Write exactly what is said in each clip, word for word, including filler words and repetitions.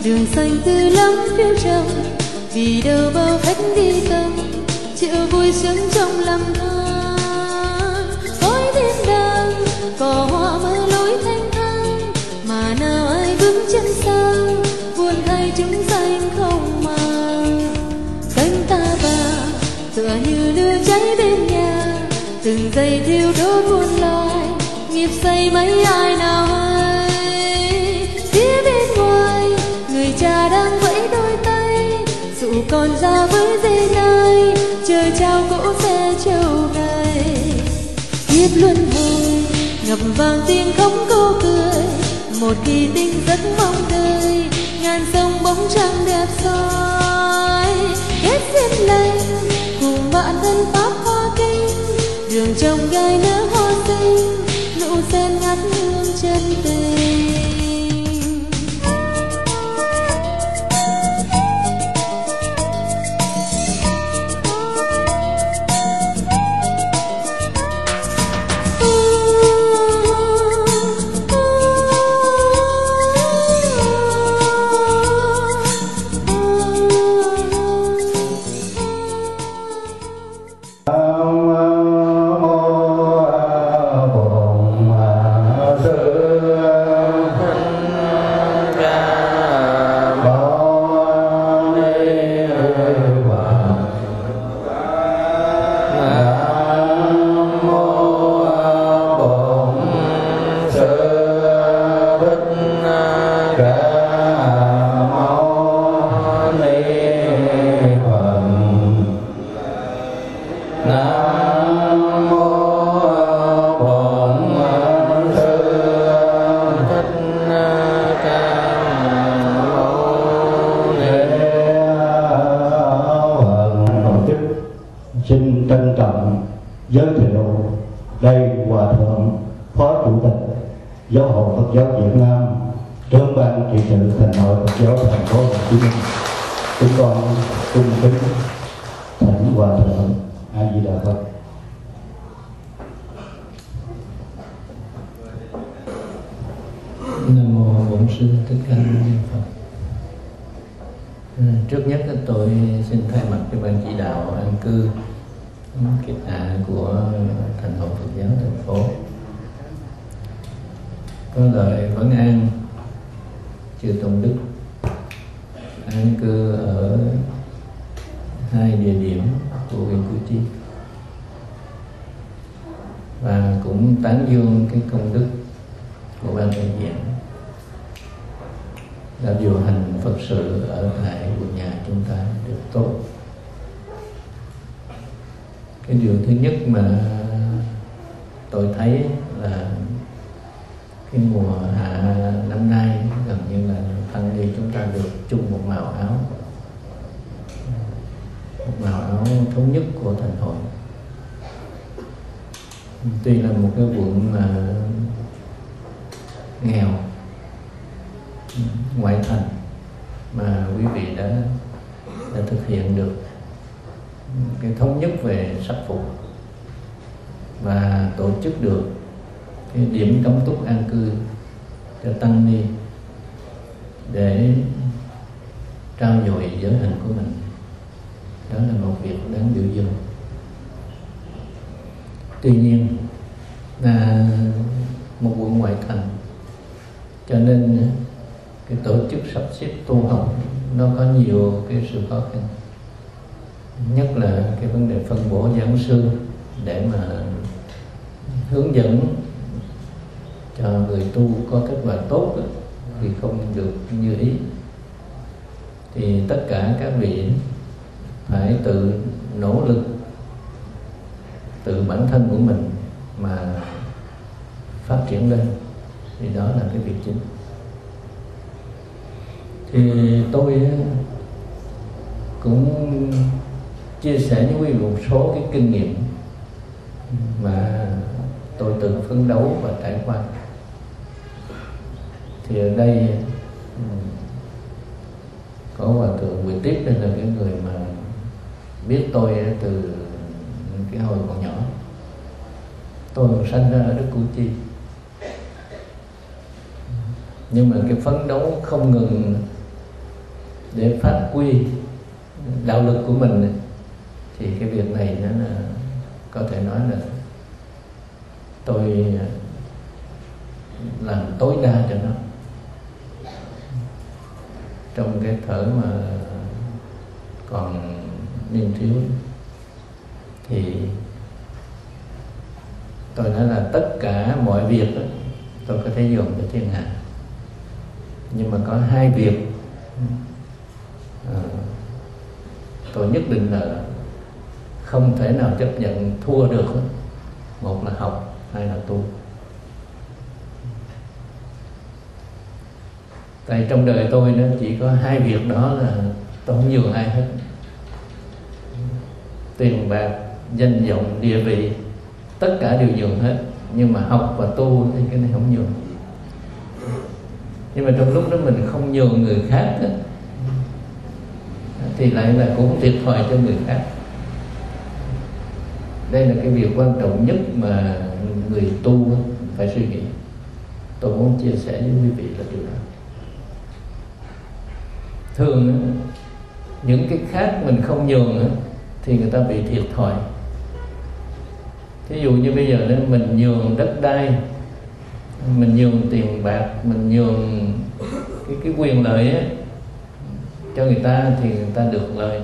đường xanh tươi lắm phiêu trầm, vì đâu bao khách đi tầm, chịu vui sướng trong lòng than. Khói đêm đang cỏ hoa mơ lối thanh thang, mà nào ai bước chân sang, buồn thay chúng xanh không màng. Cánh ta vàng tựa như lửa cháy bên nhà, từng giây thiêu đốt muôn loài, nghiệp say mấy ai nào hay. Phía bên ngoài người cha đang vẫy đôi tay, dụ con ra với dê nai, trời trao cỗ xe trâu này. Kiếp luân hồi ngập vàng tiếng khóc cô cười, một kỳ tinh rất mong đời, ngàn sông bóng trăng đẹp soi. Kết duyên lành cùng bạn thân pháp hoa kinh, đường trồng gai nở hoa xinh, nụ sen ngát hương chân tình. Xin trân trọng giới thiệu đây Hòa Thượng Phó Chủ tịch Giáo hội Phật giáo Việt Nam, trưởng ban trị sự Thành hội Phật giáo Thành phố Hồ Chí Minh. Chúng con cung kính thỉnh Hòa Thượng A Di Đà Phật. Nam mô Bổn Sư Thích Ca Mâu Ni Phật. Trước nhất tôi xin thay mặt cho ban chỉ đạo an cư kiết hạ của Thành hội Phật giáo thành phố có lời vấn an chư tôn đức an cư ở hai địa điểm của huyện Củ Chi, và cũng tán dương cái công đức của ban đại diện đã điều hành Phật sự ở tại quận nhà chúng ta được tốt. Cái điều thứ nhất mà tôi thấy là cái mùa hạ năm nay gần như là tăng ni chúng ta được chung một màu áo, một màu áo thống nhất của Thành hội. Tuy là một cái quận mà nghèo, ngoại thành, mà quý vị đã đã thực hiện được cái thống nhất về sắc phục và tổ chức được cái điểm cấm túc an cư cho tăng ni để trao dồi giới hạnh của mình. Đó là một việc đáng biểu dương. Tuy nhiên là một quận ngoại thành, cho nên cái tổ chức sắp xếp tu học nó có nhiều cái sự khó khăn, nhất là cái vấn đề phân bổ giảng sư để mà hướng dẫn cho người tu có kết quả tốt thì không được như ý. Thì tất cả các vị phải tự nỗ lực, tự bản thân của mình mà phát triển lên, thì đó là cái việc chính. Thì tôi cũng chia sẻ với quý vị một số cái kinh nghiệm mà tôi từng phấn đấu và trải qua. Thì ở đây có Hòa Thượng Quỳ Tiếp, đây là cái người mà biết tôi từ cái hồi còn nhỏ. Tôi còn sinh ra ở đất Củ Chi, nhưng mà cái phấn đấu không ngừng để phát huy đạo lực của mình, thì cái việc này nó là có thể nói là tôi làm tối đa cho nó. Trong cái thời mà còn niên thiếu thì tôi nói là tất cả mọi việc đó, tôi có thể dùng cho thiên hạ, nhưng mà có hai việc à, tôi nhất định là không thể nào chấp nhận thua được. Một là học, hai là tu. Tại trong đời tôi nó chỉ có hai việc đó là tôi không nhường ai hết. Tiền bạc, danh vọng, địa vị, tất cả đều nhường hết. Nhưng mà học và tu thì cái này không nhường. Nhưng mà trong lúc đó mình không nhường người khác đó, thì lại là cũng thiệt thòi cho người khác. Đây là cái việc quan trọng nhất mà người tu phải suy nghĩ. Tôi muốn chia sẻ với quý vị là điều đó. Thường những cái khác mình không nhường thì người ta bị thiệt thòi. Thí dụ như bây giờ nếu mình nhường đất đai, mình nhường tiền bạc, mình nhường cái, cái quyền lợi ấy, cho người ta thì người ta được lợi.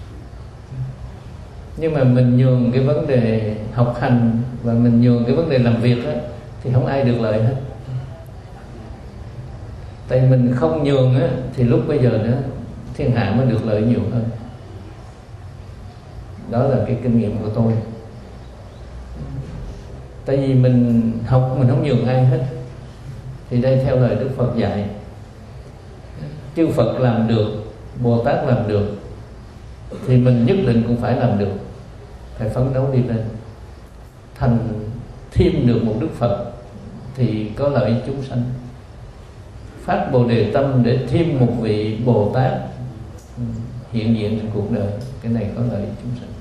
Nhưng mà mình nhường cái vấn đề học hành và mình nhường cái vấn đề làm việc á, thì không ai được lợi hết. Tại mình không nhường á, thì lúc bây giờ nữa thiên hạ mới được lợi nhiều hơn. Đó là cái kinh nghiệm của tôi. Tại vì mình học mình không nhường ai hết. Thì đây theo lời Đức Phật dạy, chư Phật làm được, Bồ Tát làm được, thì mình nhất định cũng phải làm được. Phải phấn đấu đi lên, thành thêm được một Đức Phật thì có lợi chúng sanh. Phát Bồ Đề tâm để thêm một vị Bồ Tát hiện diện trong cuộc đời, cái này có lợi chúng sanh.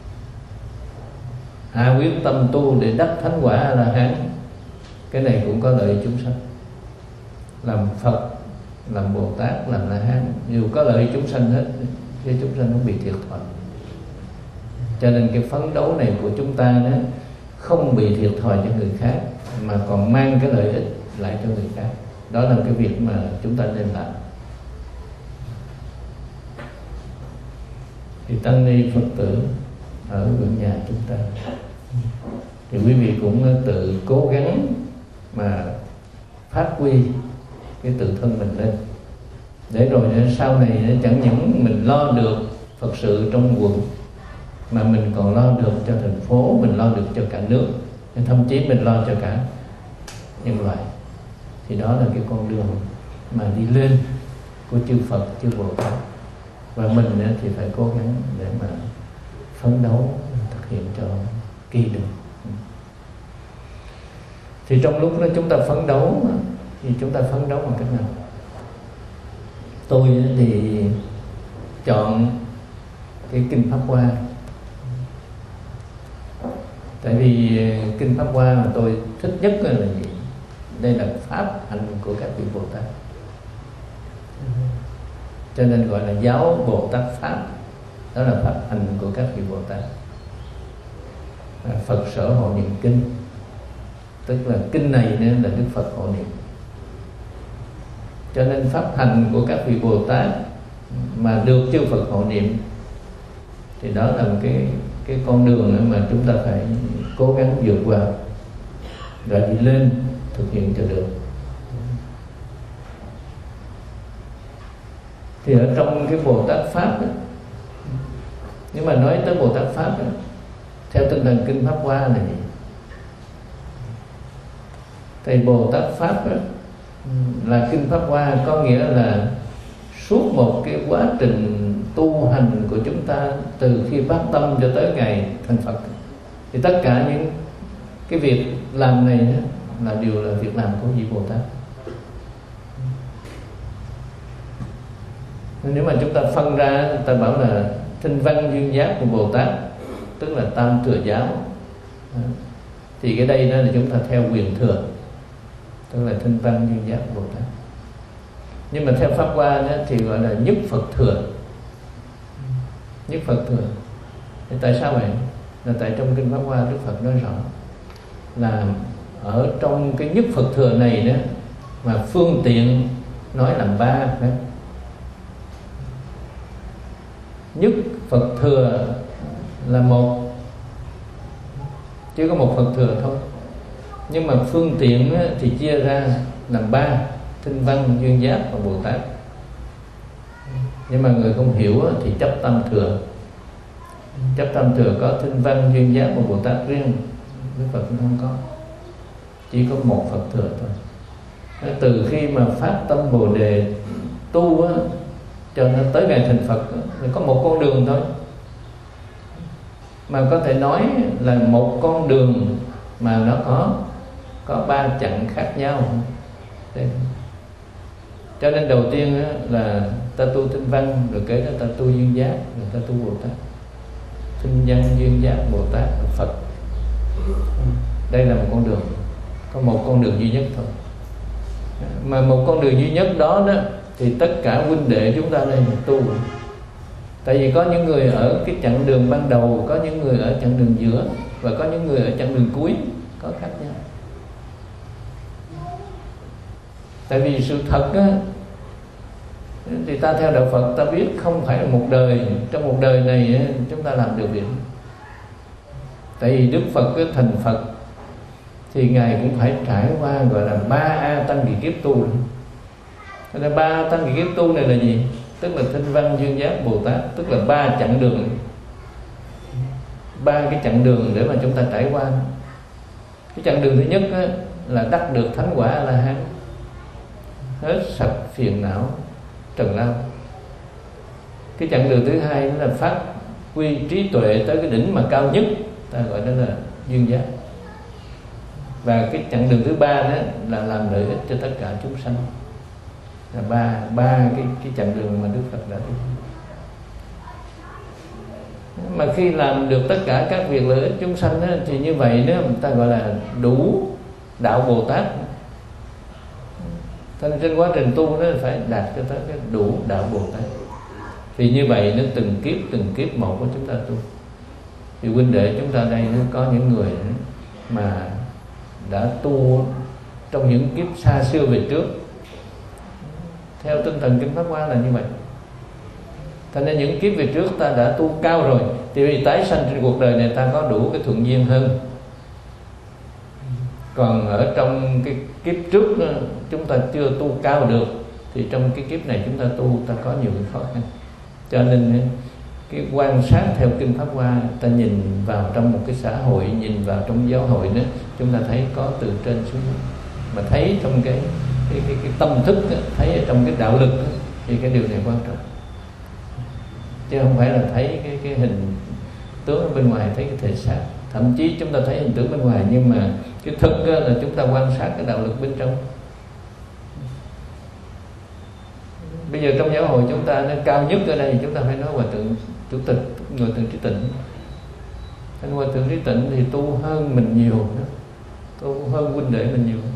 Hạ quyết tâm tu để đắc thánh quả A La Hán, cái này cũng có lợi chúng sanh. Làm Phật, làm Bồ Tát, làm La Hán đều có lợi chúng sanh hết, chứ chúng sanh không bị thiệt thòi. Cho nên cái phấn đấu này của chúng ta đó không bị thiệt thòi cho người khác, mà còn mang cái lợi ích lại cho người khác. Đó là cái việc mà chúng ta nên làm. Thì tăng ni Phật tử ở gần nhà chúng ta thì quý vị cũng tự cố gắng mà phát huy cái tự thân mình lên, để rồi sau này chẳng những mình lo được Phật sự trong quận, mà mình còn lo được cho thành phố, mình lo được cho cả nước, thậm chí mình lo cho cả nhân loại. Thì đó là cái con đường mà đi lên của chư Phật, chư Bồ Tát. Và mình thì phải cố gắng để mà phấn đấu thực hiện cho kỳ được. Thì trong lúc đó chúng ta phấn đấu thì chúng ta phấn đấu bằng cách nào? Tôi thì chọn cái Kinh Pháp Hoa. Tại vì Kinh Pháp Hoa mà tôi thích nhất là gì? Đây là pháp hành của các vị Bồ Tát, cho nên gọi là giáo Bồ Tát Pháp. Đó là pháp hành của các vị Bồ Tát. Phật sở hộ niệm kinh, tức là kinh này nên là Đức Phật hộ niệm. Cho nên pháp hành của các vị Bồ Tát mà được chư Phật hộ niệm, thì đó là một cái cái con đường mà chúng ta phải cố gắng vượt qua, rồi đi lên thực hiện cho được. Thì ở trong cái Bồ Tát Pháp đó, nếu mà nói tới Bồ Tát Pháp đó, theo tinh thần Kinh Pháp Hoa này, thì Bồ Tát Pháp đó, là Kinh Pháp Hoa có nghĩa là suốt một cái quá trình tu hành của chúng ta, từ khi phát tâm cho tới ngày thành Phật, thì tất cả những cái việc làm này đó, là đều là việc làm của vị Bồ Tát. Nếu mà chúng ta phân ra, ta bảo là Thinh Văn Duyên Giác của Bồ Tát, tức là Tam Thừa Giáo, thì cái đây đó là chúng ta theo quyền thừa, tức là Thinh Văn Duyên Giác của Bồ Tát. Nhưng mà theo Pháp Hoa đó, thì gọi là nhất Phật thừa. Nhất Phật thừa. Thì tại sao vậy? Là tại trong kinh Pháp Hoa Đức Phật nói rõ là ở trong cái nhất Phật thừa này đó mà phương tiện nói làm ba đấy. Nhất Phật thừa là một, chỉ có một Phật thừa thôi. Nhưng mà phương tiện thì chia ra làm ba: Thanh Văn, Duyên Giác và Bồ Tát. Nhưng mà người không hiểu thì chấp tam thừa. Chấp tam thừa có Thanh Văn, Duyên Giác và Bồ Tát riêng, Đức Phật không có, chỉ có một Phật thừa thôi. Từ khi mà phát tâm Bồ Đề tu á, cho nên tới ngày thành Phật thì có một con đường thôi, mà có thể nói là một con đường mà nó có có ba chặng khác nhau. Cho nên đầu tiên là ta tu Thanh Văn, rồi kế đó ta tu Duyên Giác, rồi ta tu Bồ Tát. Thanh Văn, Duyên Giác, Bồ Tát, Phật. Đây là một con đường, có một con đường duy nhất thôi. Mà một con đường duy nhất đó đó thì tất cả huynh đệ chúng ta đây tu. Tại vì có những người ở cái chặng đường ban đầu, có những người ở chặng đường giữa, và có những người ở chặng đường cuối, có khác nhau. Tại vì sự thật á, thì ta theo đạo Phật ta biết không phải là một đời, trong một đời này chúng ta làm được việc. Tại vì Đức Phật thành Phật thì Ngài cũng phải trải qua gọi là ba A Tăng Kỳ Kiếp tu. Thế nên ba A Tăng Kỳ Kiếp tu này là gì? Tức là Thanh Văn, Duyên Giác, Bồ Tát, tức là ba chặng đường, ba cái chặng đường để mà chúng ta trải qua. Cái chặng đường thứ nhất á, là đắc được thánh quả A La Hán, hết sạch phiền não trần lao. Cái chặng đường thứ hai là phát quy trí tuệ tới cái đỉnh mà cao nhất, ta gọi đó là Duyên Giác. Và cái chặng đường thứ ba đó là làm lợi ích cho tất cả chúng sanh. Là ba ba cái cái chặng đường mà Đức Phật đã đi. Mà khi làm được tất cả các việc lợi ích chúng sanh đó, thì như vậy đó người ta gọi là đủ đạo Bồ Tát. Thành trên quá trình tu nó phải đạt cho tới cái đủ đạo Bồ Tát. Thì như vậy nó từng kiếp từng kiếp một của chúng ta tu. Thì huynh đệ chúng ta đây nó có những người mà đã tu trong những kiếp xa xưa về trước. Theo tinh thần kinh Pháp Hoa là như vậy. Thành nên những kiếp về trước ta đã tu cao rồi, thì vì tái sanh trên cuộc đời này ta có đủ cái thuận duyên hơn. Còn ở trong cái kiếp trước đó, chúng ta chưa tu cao được, thì trong cái kiếp này chúng ta tu ta có nhiều cái khó khăn. Cho nên cái quan sát theo kinh Pháp Hoa, ta nhìn vào trong một cái xã hội, nhìn vào trong giáo hội đó, chúng ta thấy có từ trên xuống, mà thấy trong cái cái, cái, cái tâm thức đó, thấy ở trong cái đạo lực đó, thì cái điều này quan trọng, chứ không phải là thấy cái cái hình tướng ở bên ngoài, thấy cái thể xác. Thậm chí chúng ta thấy hình tướng bên ngoài, nhưng mà cái thực là chúng ta quan sát cái đạo lực bên trong. Bây giờ trong giáo hội chúng ta nó cao nhất ở đây, chúng ta phải nói Hòa Thượng Chủ tịch, Hòa Thượng Trí Tịnh. Anh Hòa Thượng Trí Tịnh thì tu hơn mình nhiều, tu hơn huynh đệ mình nhiều.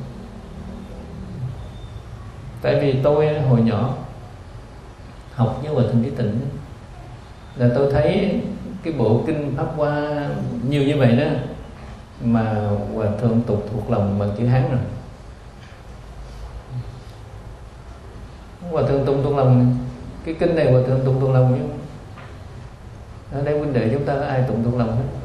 Tại vì tôi hồi nhỏ học với Hòa Thượng Trí Tịnh là tôi thấy cái bộ kinh Pháp Hoa nhiều như vậy đó, mà Hòa Thượng tục thuộc lòng bằng chữ Hán rồi. Hòa Thượng tụng thuộc lòng cái kinh này, Hòa Thượng tụng thuộc lòng, nhưng ở đây huynh đệ chúng ta có ai tụng thuộc lòng hết.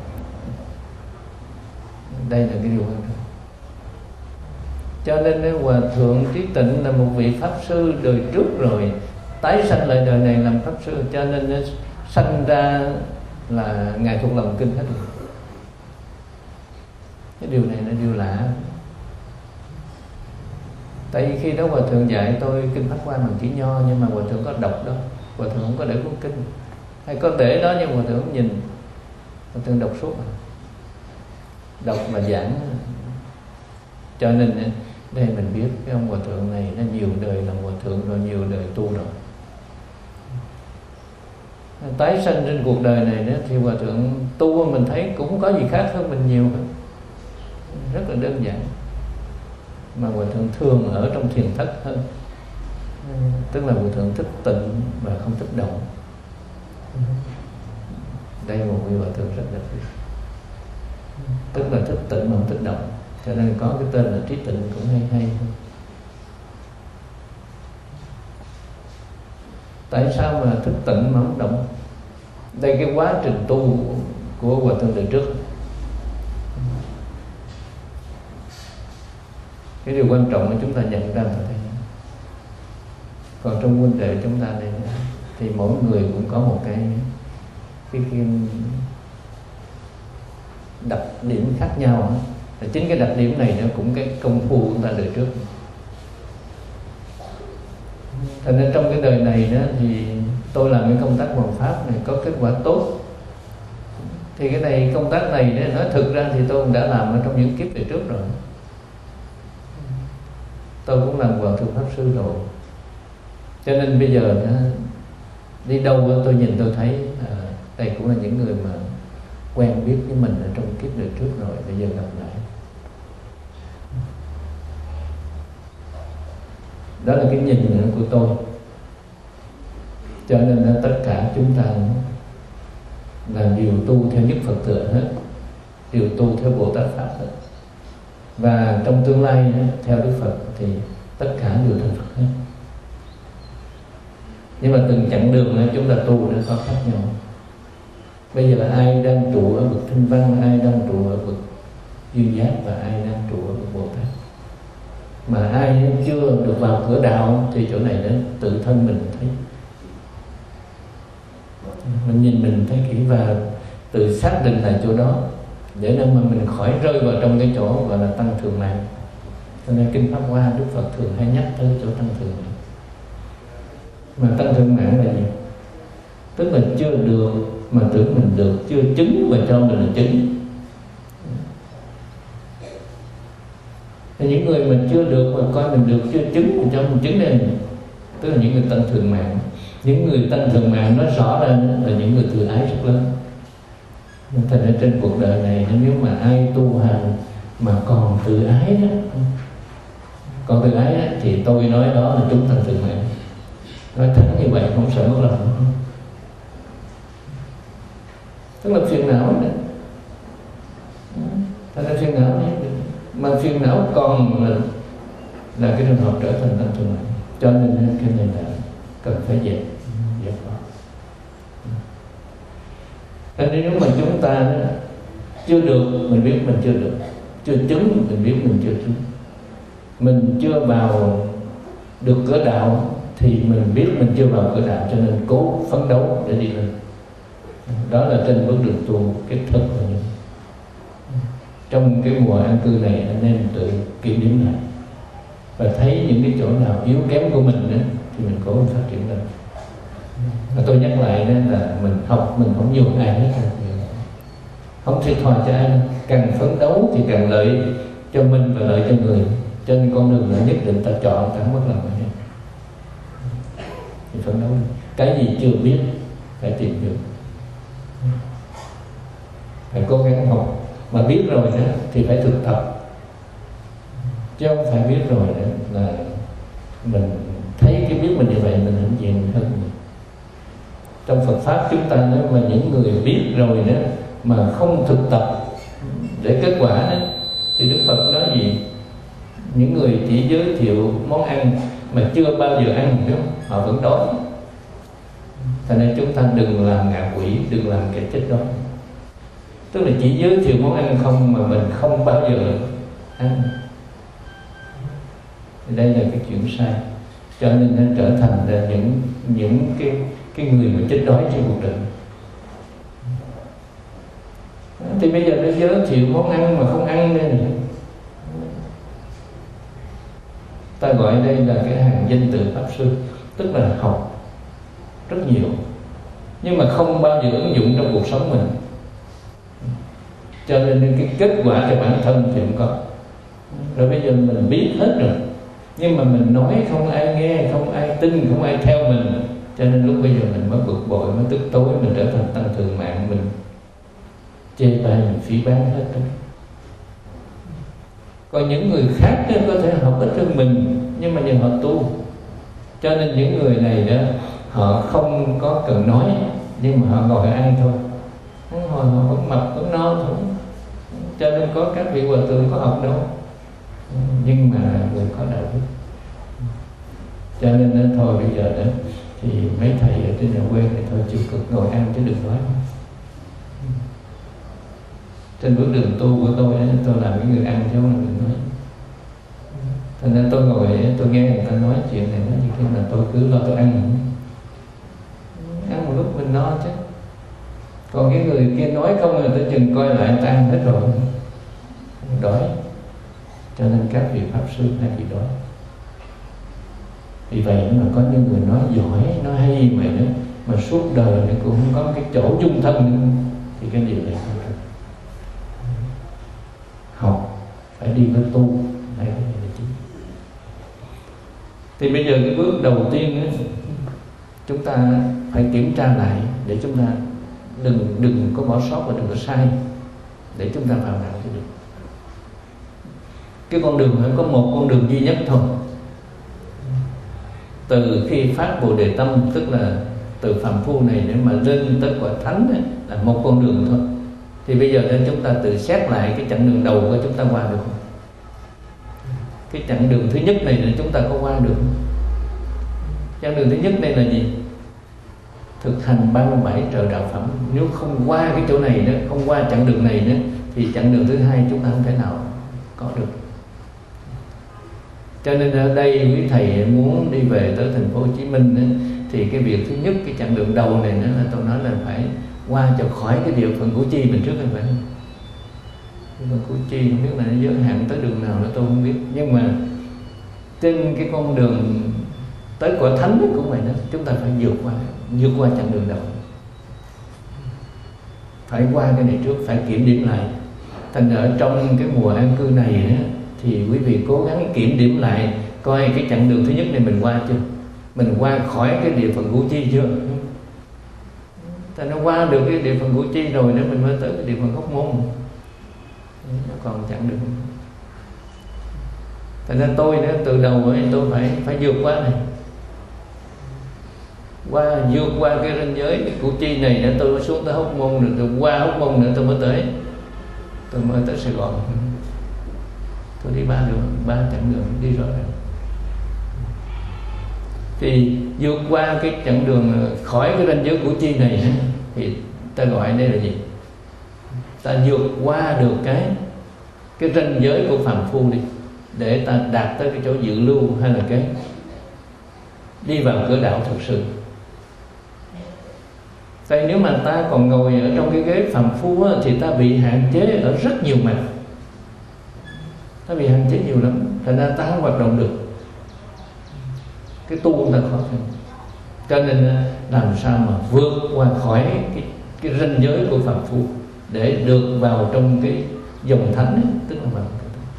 Đây là cái điều quan trọng. Cho nên Hòa Thượng Trí Tịnh là một vị pháp sư đời trước rồi, tái sanh lại đời này làm pháp sư, cho nên nó sanh ra là Ngài thuộc lòng kinh hết rồi. Cái điều này là điều lạ. Tại vì khi đó Hòa Thượng dạy tôi kinh Pháp Hoa bằng chữ nho, nhưng mà Hòa Thượng có đọc đó, Hòa Thượng không có để cuốn kinh, hay có để đó nhưng Hòa Thượng không nhìn, Hòa Thượng đọc suốt, đọc mà giảng. Cho nên đây mình biết cái ông Hòa Thượng này nó nhiều đời làm Hòa Thượng rồi, nhiều đời tu rồi. Tái sanh trên cuộc đời này đó, thì Hòa Thượng tu mình thấy cũng không có gì khác hơn mình nhiều hơn, rất là đơn giản. Mà Hòa Thượng thường ở trong thiền thất hơn. Tức là Vô Thượng thức tịnh và không thức động. Đây một vị Hòa Thượng rất đặc biệt. Tức là thức tịnh mà không thức động, cho nên có cái tên là trí tịnh cũng hay hay. Tại sao mà thức tịnh mà không động? Đây cái quá trình tu của Hòa Thượng đời trước. Cái điều quan trọng là chúng ta nhận ra là thế. Còn trong huynh đệ chúng ta này thì mỗi người cũng có một cái cái, cái đặc điểm khác nhau. Chính cái đặc điểm này nó cũng cái công phu của chúng ta đời trước. Cho nên trong cái đời này đó thì tôi làm cái công tác hoằng pháp này có kết quả tốt. Thì cái này công tác này để nói thực ra thì tôi cũng đã làm ở trong những kiếp về trước rồi. Tôi cũng làm Hòa Thượng Pháp Sư rồi. Cho nên bây giờ đi đâu tôi nhìn tôi thấy à, đây cũng là những người mà quen biết với mình ở trong kiếp đời trước rồi, bây giờ gặp lại. Đó là cái nhìn của tôi. Cho nên là tất cả chúng ta là điều tu theo nhất Phật tựa hết, điều tu theo Bồ Tát Pháp hết. Và trong tương lai theo Đức Phật thì tất cả đều thành Phật hết. Nhưng mà từng chặng đường này chúng ta tu nó có khác nhau. Bây giờ ai đang trụ ở bậc Thanh Văn, ai đang trụ ở bậc Duyên Giác và ai đang trụ ở bậc Bồ Tát. Mà ai chưa được vào cửa đạo thì chỗ này đến tự thân mình thấy. Mình nhìn mình thấy kỹ và tự xác định lại chỗ đó, để nên mà mình khỏi rơi vào trong cái chỗ gọi là tăng thường mạng. Cho nên Kinh Pháp Hoa Đức Phật thường hay nhắc tới chỗ tăng thường mạng. Mà tăng thường mạng là gì? Tức là chưa được mà tưởng mình được, chưa chứng mà cho mình là chứng. Thì những người mình chưa được mà coi mình được, chưa chứng mà cho mình chứng nên, tức là những người tăng thường mạng. Những người tăng thường mạng nói rõ ra là những người tự ái rất lớn. Thành ra trên cuộc đời này nếu mà ai tu hành mà còn tự ái đó, còn tự ái đó, thì tôi nói đó là chúng tăng thường mạng. Nói thẳng như vậy không sợ mất lòng. Tức là phiền não đó. Thành ra phiền não đấy. Mà phiền não còn là, là cái trường hợp trở thành tăng thường mạng. Cho nên cái này là cần phải dẹp. Dẹp bỏ. Nên nếu mà chúng ta chưa được, mình biết mình chưa được. Chưa chứng, mình biết mình chưa chứng. Mình chưa vào được cửa đạo thì mình biết mình chưa vào cửa đạo, cho nên cố phấn đấu để đi lên. Đó là trên bước đường tu kết thức của những. Trong cái mùa an cư này anh em tự kiểm điểm lại và thấy những cái chỗ nào yếu kém của mình nữa, thì mình cố phát triển lên. Và tôi nhắc lại đó là mình học mình không nhường ai hết, không thiệt thòi cho ai. Càng phấn đấu thì càng lợi cho mình và lợi cho người. Trên con đường là nhất định ta chọn, ta không mất lòng hết. Thì phấn đấu cái gì chưa biết phải tìm hiểu, phải cố gắng học. Mà biết rồi đó thì phải thực tập, chứ không phải biết rồi đó là mình thấy cái biết mình như vậy mình hãnh diện hơn mình. Trong Phật Pháp chúng ta nói mà những người biết rồi đó mà không thực tập để kết quả đó, thì Đức Phật nói gì? Những người chỉ giới thiệu món ăn mà chưa bao giờ ăn nữa, họ vẫn đói. Thành nên chúng ta đừng làm ngạ quỷ, đừng làm kẻ chết đói. Tức là chỉ giới thiệu món ăn không mà mình không bao giờ ăn. Thì đây là cái chuyện sai. Cho nên nên trở thành là những những cái cái người mà chết đói trên cuộc đời. Thì bây giờ nó giới thiệu món ăn mà không ăn nên ta gọi đây là cái hàng danh từ Pháp Sư. Tức là học rất nhiều nhưng mà không bao giờ ứng dụng trong cuộc sống mình. Cho nên cái kết quả cho bản thân thì không có. Rồi bây giờ mình biết hết rồi nhưng mà mình nói không ai nghe, không ai tin, không ai theo mình. Cho nên lúc bây giờ mình mới bực bội, mới tức tối, mình trở thành tăng thường mạng, mình chê bai, mình phỉ báng hết đó. Còn những người khác có thể học ít hơn mình nhưng mà nhờ họ tu, Cho nên những người này đó, họ không có cần nói, nhưng mà họ ngồi ăn thôi, họ, họ vẫn mập vẫn no thôi. Cho nên có các vị hòa thượng có học đâu, nhưng mà người có đạo đức. Cho nên đó, thôi bây giờ đó thì mấy thầy ở trên nhà quê này thôi chịu cực ngồi ăn chứ đừng nói. Trên bước đường tu của tôi, tôi làm cái người ăn chứ không là đừng nói. Thành ra tôi ngồi tôi nghe người ta nói chuyện này nói gì kia là tôi cứ lo tôi ăn. Ăn một lúc mình no chứ. Còn cái người kia nói không là tôi chừng coi lại người ta ăn hết rồi, đói. Cho nên các vị pháp sư hay bị đói. Vì vậy mà có những người nói giỏi, nói hay vậy đó, mà suốt đời nó cũng không có cái chỗ chung thân nữa, thì cái điều này không được. Học phải đi với tu, hay cái này là chính. Thì bây giờ cái bước đầu tiên đó, chúng ta phải kiểm tra lại để chúng ta đừng đừng có bỏ sót và đừng có sai, để chúng ta vào đạo cho được. Cái con đường phải có một con đường duy nhất thôi. Từ khi phát Bồ Đề Tâm, tức là từ phàm phu này để mà lên tới quả thánh ấy, là một con đường thôi. Thì bây giờ nên chúng ta tự xét lại cái chặng đường đầu của chúng ta qua được không? Cái chặng đường thứ nhất này là chúng ta có qua được không? Chặng đường thứ nhất đây là gì? Thực hành ba mươi bảy trời đạo phẩm. Nếu không qua cái chỗ này đó, không qua chặng đường này đó, thì chặng đường thứ hai chúng ta không thể nào có được. Cho nên ở đây quý thầy muốn đi về tới thành phố Hồ Chí Minh đó, thì cái việc thứ nhất, cái chặng đường đầu này đó là tôi nói là phải qua cho khỏi cái địa phận Củ Chi mình trước, phải không? Nhưng mà Củ Chi không biết là nó giới hạn tới đường nào nữa tôi không biết. Nhưng mà trên cái con đường tới quả thánh cũng vậy đó, chúng ta phải vượt qua vượt qua chặng đường đầu, phải qua cái này trước, phải kiểm điểm lại. Thành ở trong cái mùa an cư này đó, thì quý vị cố gắng kiểm điểm lại coi cái chặng đường thứ nhất này mình qua chưa, mình qua khỏi cái địa phận Củ Chi chưa. Ta nó qua được cái địa phận Củ Chi rồi để mình mới tới cái địa phận Hóc Môn, còn chặng đường. Thành ra tôi đó, từ đầu ấy, tôi phải phải vượt qua này, qua vượt qua cái ranh giới cái Củ Chi này để tôi mới xuống tới Hóc Môn, rồi tôi qua Hóc Môn nữa tôi mới tới tôi mới tới Sài Gòn. Tôi đi ba đường, ba chặng đường đi rồi. Thì vượt qua cái chặng đường khỏi cái ranh giới Củ Chi này thì ta gọi đây là gì? Ta vượt qua được cái cái ranh giới của phàm phu đi, để ta đạt tới cái chỗ dự lưu, hay là cái đi vào cửa đạo thực sự. Tại nếu mà ta còn ngồi ở trong cái ghế phàm phu á, thì ta bị hạn chế ở rất nhiều mặt, ta bị hạn chế nhiều lắm, thành ra ta không hoạt động được. Cái tu của ta khó khăn. Cho nên làm sao mà vượt qua khỏi cái, cái ranh giới của phàm phu để được vào trong cái dòng thánh ấy, tức là vào cửa thánh.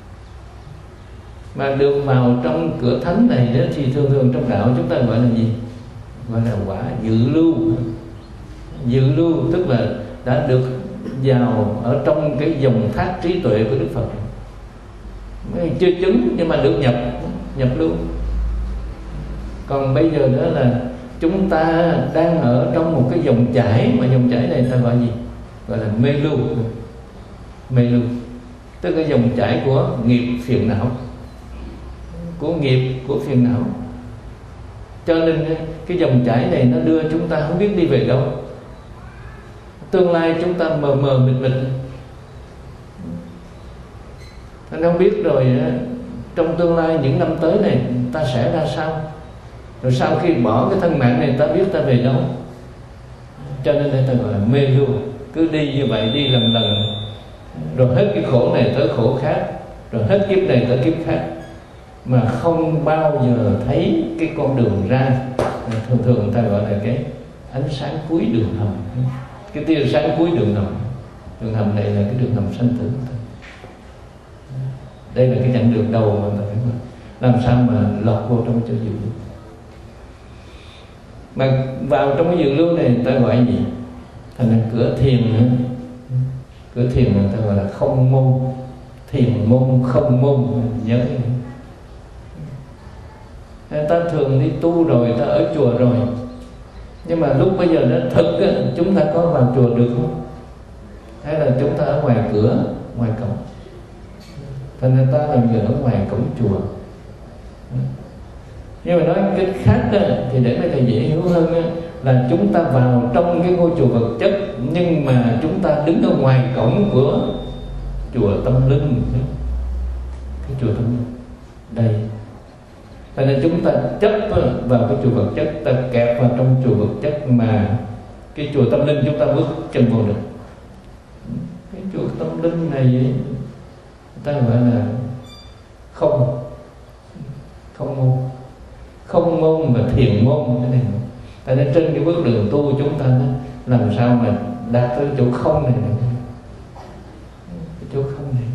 Mà được vào trong cửa thánh này đó, thì thường thường trong đạo chúng ta gọi là gì? Gọi là quả dự lưu. Dự lưu tức là đã được vào ở trong cái dòng thác trí tuệ của Đức Phật, chưa chứng nhưng mà được nhập nhập lưu. Còn bây giờ nữa là chúng ta đang ở trong một cái dòng chảy, mà dòng chảy này ta gọi gì? Gọi là mê lưu. Mê lưu tức là dòng chảy của nghiệp phiền não, của nghiệp của phiền não. Cho nên cái dòng chảy này nó đưa chúng ta không biết đi về đâu. Tương lai chúng ta mờ mờ mịt mịt, ta không biết rồi trong tương lai những năm tới này ta sẽ ra sao. Rồi sau khi bỏ cái thân mạng này ta biết ta về đâu. Cho nên đây ta gọi là mê lưu. Cứ đi như vậy, đi lần lần, rồi hết cái khổ này tới khổ khác, rồi hết kiếp này tới kiếp khác, mà không bao giờ thấy cái con đường ra. Thường thường người ta gọi là cái ánh sáng cuối đường hầm, cái tia sáng cuối đường hầm. Đường hầm này là cái đường hầm sanh tử. Đây là cái chặng đường đầu mà ta phải làm sao mà lọt vô trong chỗ dự lưu. Mà vào trong cái dự lưu này người ta gọi gì? Thành ra cửa thiền nữa. Cửa thiền người ta gọi là không môn. Thiền môn không môn, nhớ. Ta thường đi tu rồi, ta ở chùa rồi, nhưng mà lúc bây giờ nó thực á, chúng ta có vào chùa được không? Hay là chúng ta ở ngoài cửa, ngoài cổng? Thành ra ta làm người ở ngoài cổng chùa. Nhưng mà nói cái khác đó, thì để mấy thầy dễ hiểu hơn đó, là chúng ta vào trong cái ngôi chùa vật chất, nhưng mà chúng ta đứng ở ngoài cổng của chùa tâm linh. Cái chùa tâm linh đây, cho nên chúng ta chấp vào cái chùa vật chất, ta kẹp vào trong chùa vật chất, mà cái chùa tâm linh chúng ta bước chân vô được. Cái chùa tâm linh này người ta gọi là không không môn, không môn mà thiền môn cái này. Tại nên trên cái bước đường tu chúng ta làm sao mà đạt tới chỗ không này, cái chỗ không này.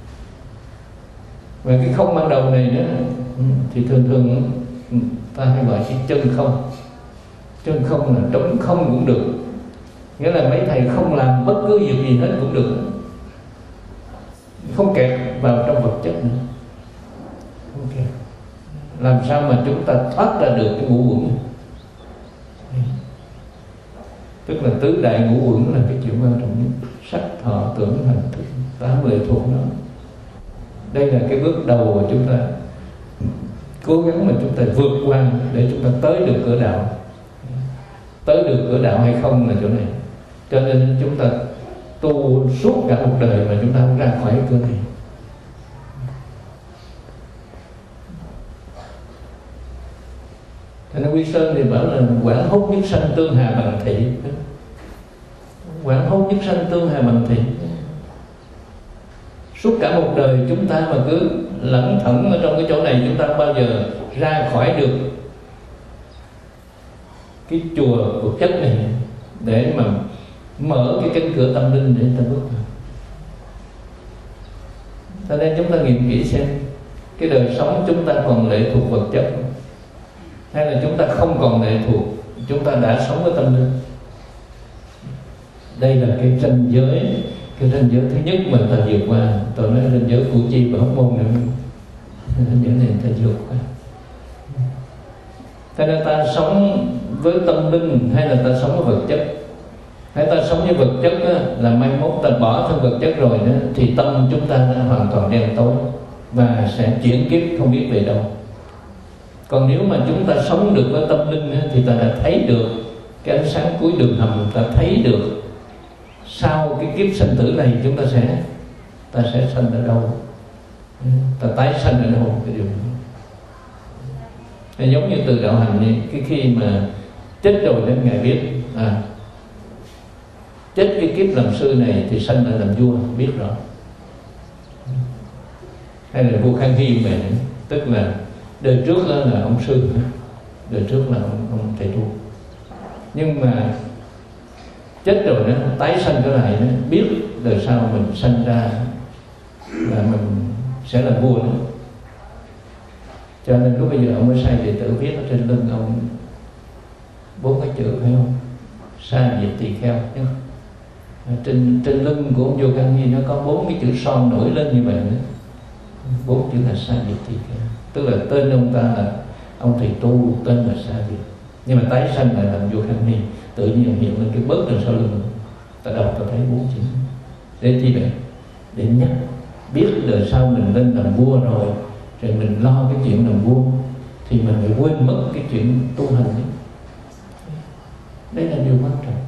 Và cái không ban đầu này nữa thì thường thường ta hay gọi cái chân không. Chân không là trống không cũng được, nghĩa là mấy thầy không làm bất cứ việc gì hết cũng được, không kẹt vào trong vật chất nữa, không kẹt. Làm sao mà chúng ta thoát ra được cái ngũ uẩn? Tức là tứ đại ngũ uẩn là cái chuyện quan trọng nhất: sắc, thọ, tưởng, hành, thức, tám lệ thuộc đó. Đây là cái bước đầu mà chúng ta cố gắng mà chúng ta vượt qua để chúng ta tới được cửa đạo. Tới được cửa đạo hay không là chỗ này. Cho nên chúng ta tu suốt cả một đời mà chúng ta không ra khỏi cửa này. Thành ra Quy Sơn thì bảo là quảng hốt nhất sanh tương hà bằng thị. Quảng hốt nhất sanh tương hà bằng thị. Suốt cả một đời chúng ta mà cứ lẩn thẩn ở trong cái chỗ này, chúng ta không bao giờ ra khỏi được cái chùa vật chất này để mà mở cái cánh cửa tâm linh để ta bước vào. Cho nên chúng ta nghiệm kỹ xem cái đời sống chúng ta còn lệ thuộc vật chất hay là chúng ta không còn lệ thuộc, chúng ta đã sống với tâm linh. Đây là cái ranh giới, cái ranh giới thứ nhất mà ta vượt qua. Tôi nói ranh giới củ chi và hóc môn nữa, ranh giới này ta vượt qua. Thế nên ta sống với tâm linh hay là ta sống với vật chất? Hay ta sống với vật chất á, là mai mốt ta bỏ thân vật chất rồi đó, thì tâm chúng ta đã hoàn toàn đen tối và sẽ chuyển kiếp không biết về đâu. Còn nếu mà chúng ta sống được với tâm linh á, thì ta đã thấy được cái ánh sáng cuối đường hầm, ta thấy được sau cái kiếp sinh tử này chúng ta sẽ ta sẽ sanh ở đâu, ta tái sanh ở đâu, cái điều này. Nó giống như từ đạo hành như cái khi mà chết rồi đến Ngài biết à, chết cái kiếp làm sư này thì sanh lại làm vua, biết rõ. Hay là vua Khang Hy về, tức là đời trước đó là ông sư, đời trước là ông, ông thầy tu, nhưng mà chết rồi đó tái sanh trở lại đó, biết đời sau mình sanh ra là mình sẽ là vua nữa. Cho nên lúc bây giờ ông mới sai đệ tử viết ở trên lưng ông bốn cái chữ, phải không? Sa diệt tỳ kheo. Trên trên lưng của ông Vô Căn Nhi nó có bốn cái chữ son nổi lên như vậy nữa. Bốn chữ là sa diệt tỳ kheo, tức là tên ông ta là ông thầy tu tên là Sa Diệt, nhưng mà tái sanh lại làm Vô Căn Nhi. Tự nhiên hiện lên cái bớt đằng sau lưng, ta đọc ta thấy bốn chữ. Để chi vậy? Để nhắc biết đời sau mình lên làm vua rồi, rồi mình lo cái chuyện làm vua thì mình phải quên mất cái chuyện tu hành ấy. Đây là điều quan trọng.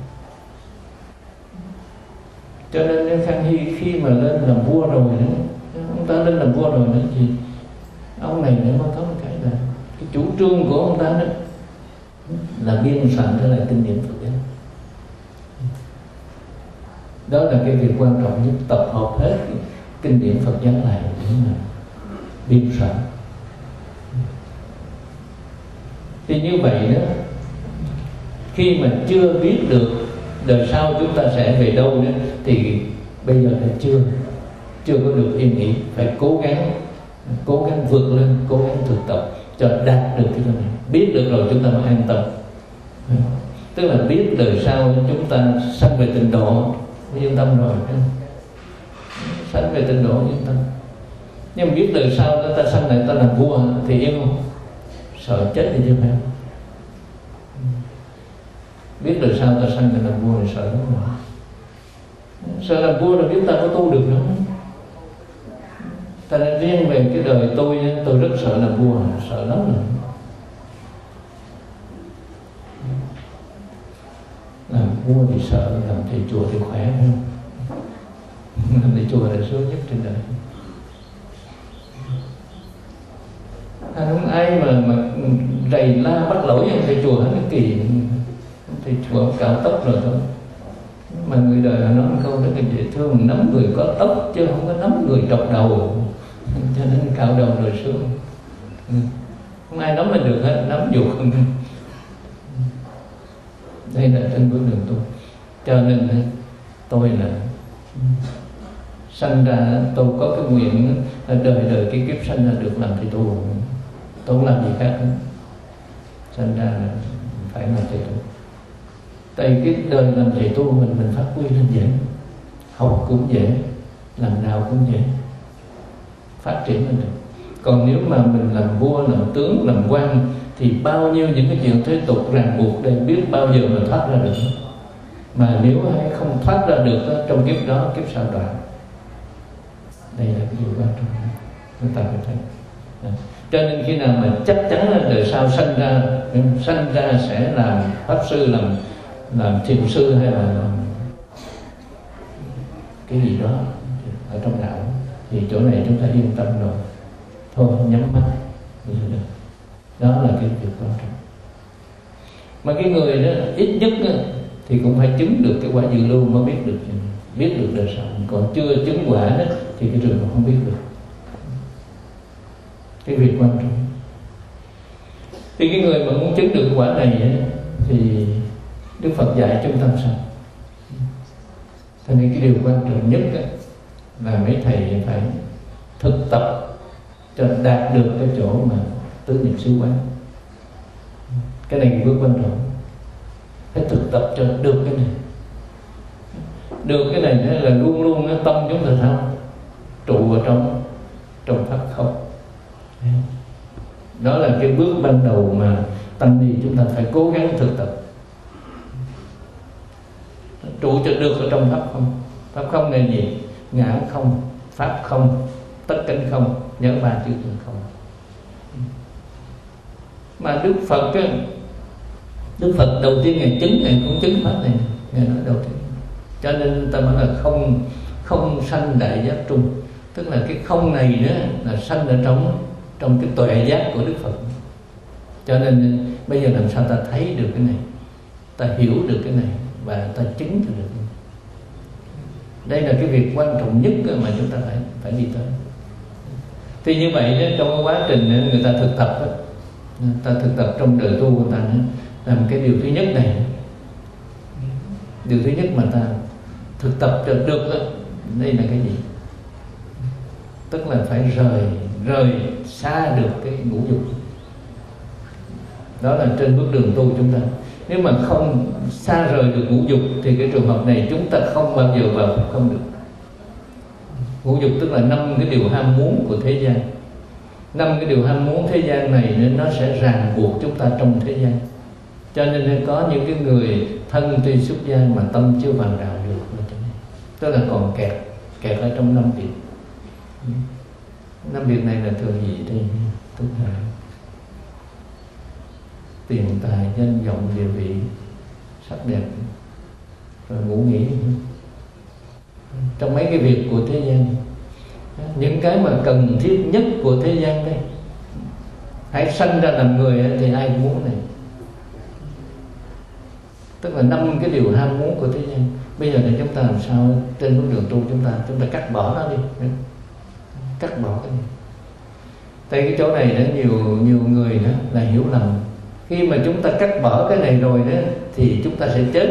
Cho nên Khang Hy khi mà lên làm vua rồi nữa, ông ta lên làm vua rồi nữa thì ông này nữa có một cái là cái chủ trương của ông ta đó là biên soạn trở lại kinh điển Phật giáo. Đó là cái việc quan trọng nhất, tập hợp hết kinh điển Phật giáo lại để mà biên soạn. Thì như vậy đó, khi mà chưa biết được đời sau chúng ta sẽ về đâu đó, thì bây giờ là chưa chưa có được yên nghỉ, phải cố gắng cố gắng vượt lên, cố gắng thực tập cho đạt được cái này. Biết được rồi chúng ta mới an tâm. Tức là biết đời sau chúng ta sanh về tịnh độ yên tâm rồi, sanh về tịnh độ yên tâm. Nhưng mà biết đời sau ta sanh lại ta làm vua thì yên không? sợ chết thì chứ phải không? Biết được sao ta sanh ra làm vua thì sợ lắm rồi. Sợ làm vua là biết ta có tu được nữa. Ta nên riêng về cái đời tôi, tôi rất sợ làm vua, sợ lắm rồi. Làm vua thì sợ, làm thầy chùa thì khỏe hơn. Làm thầy chùa là sướng nhất trên đời. À, không ai mà mà rầy la bắt lỗi ông thầy chùa hết cái kỳ. Thầy chùa cạo tóc rồi thôi. Mà người đời nói một câu rất là dễ thương, nắm người có tóc chứ không có nắm người trọc đầu. Cho nên cạo đầu rồi sướng. Không ai nắm mình được hết, nắm dục không. Đây là trên bước đường tu. Cho nên tôi là sanh ra, tôi có cái nguyện đời đời cái kiếp sanh ra được làm thầy tu. Tôi không làm gì khác nữa. Sanh ra là phải làm thầy tu. Tại cái đời làm thầy tu mình mình phát huy lên dễ, học cũng dễ, làm nào cũng dễ, phát triển lên được. Còn nếu mà mình làm vua, làm tướng, làm quan thì bao nhiêu những cái chuyện thế tục ràng buộc đây biết bao giờ mà thoát ra được. Mà nếu hay không thoát ra được trong kiếp đó, kiếp sau đoạn. Đây là cái điều quan trọng chúng ta phải thấy. Cho nên khi nào mà chắc chắn là đời sau sanh ra, sanh ra sẽ làm pháp sư, làm làm thiền sư hay là làm cái gì đó ở trong đạo, thì chỗ này chúng ta yên tâm rồi, thôi nhắm mắt. Đó là cái việc quan trọng. Mà cái người đó ít nhất đó, thì cũng phải chứng được cái quả dự lưu mới biết được biết được đời sau. Còn chưa chứng quả đó, thì cái trường không biết được. Cái việc quan trọng. Thì cái người mà muốn chứng được quả này ấy, thì Đức Phật dạy chúng ta sao? Cho nên cái điều quan trọng nhất ấy, là mấy thầy phải thực tập cho đạt được cái chỗ mà tứ niệm xứ quán. Cái này là bước quan trọng. Phải thực tập cho được cái này. Được cái này là luôn luôn nó tâm chúng ta sao? Trụ ở trong trong pháp không. Đó là cái bước ban đầu mà tăng ni chúng ta phải cố gắng thực tập. Trụ cho được ở trong pháp không. Pháp không là gì? Ngã không, pháp không, tất cánh không, nhớ ba chữ không. Mà Đức Phật á, Đức Phật đầu tiên Ngài chứng, Ngài cũng chứng pháp này, Ngài nói đầu tiên. Cho nên ta nói là không không sanh đại giác trung, tức là cái không này đó là sanh ở trong trong cái tuệ giác của Đức Phật. Cho nên bây giờ làm sao ta thấy được cái này, ta hiểu được cái này và ta chứng được cái này. Đây là cái việc quan trọng nhất mà chúng ta phải phải đi tới. Thì như vậy đó, trong cái quá trình người ta thực tập đó, ta thực tập trong đời tu của ta đó, làm cái điều thứ nhất này. Điều thứ nhất mà ta thực tập cho được đó, đây là cái gì? Tức là phải rời rời xa được cái ngũ dục. Đó là trên bước đường tu chúng ta. Nếu mà không xa rời được ngũ dục thì cái trường hợp này chúng ta không bao giờ vào không được. Ngũ dục tức là năm cái điều ham muốn của thế gian. Năm cái điều ham muốn thế gian này nên nó sẽ ràng buộc chúng ta trong thế gian. Cho nên có những cái người thân tuy xuất gia mà tâm chưa vào đạo được, tức là còn kẹt kẹt ở trong năm việc. Năm việc này là thường gì đây? Tức là tiền tài, danh vọng, địa vị, sắc đẹp, rồi ngủ nghỉ. Trong mấy cái việc của thế gian, những cái mà cần thiết nhất của thế gian đây, hãy sanh ra làm người thì ai cũng muốn này. Tức là năm cái điều ham muốn của thế gian. Bây giờ để chúng ta làm sao trên bước đường tu chúng ta chúng ta cắt bỏ nó đi, cắt bỏ cái này. Tại cái chỗ này đó nhiều nhiều người đó là hiểu lầm. Khi mà chúng ta cắt bỏ cái này rồi đó thì chúng ta sẽ chết.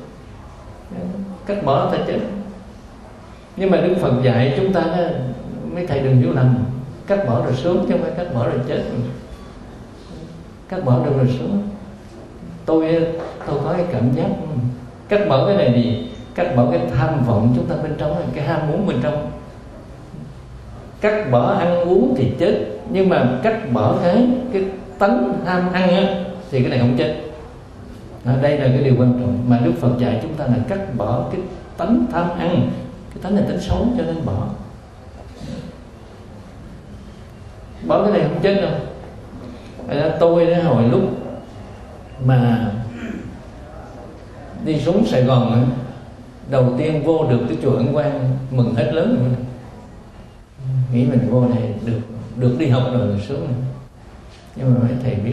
Cắt bỏ ta chết. Nhưng mà Đức Phật dạy chúng ta đó, mấy thầy đừng hiểu lầm, cắt bỏ rồi sướng chứ không phải cắt bỏ rồi chết. Cắt bỏ được rồi sướng. Tôi tôi có cái cảm giác cắt bỏ cái này thì cắt bỏ cái tham vọng chúng ta bên trong, cái ham muốn bên trong. Cắt bỏ ăn uống thì chết, nhưng mà cắt bỏ cái cái tánh ham ăn á, thì cái này không chết. À, đây là cái điều quan trọng mà Đức Phật dạy chúng ta là cắt bỏ cái tánh tham ăn. Cái tánh này tánh xấu cho nên bỏ. Bỏ cái này không chết đâu. À, tôi đã hồi lúc mà đi xuống Sài Gòn, đầu tiên vô được cái chùa Ấn Quang mừng hết lớn rồi. Nghĩ mình vô này được được đi học rồi mình xuống. Nhưng mà mấy thầy biết,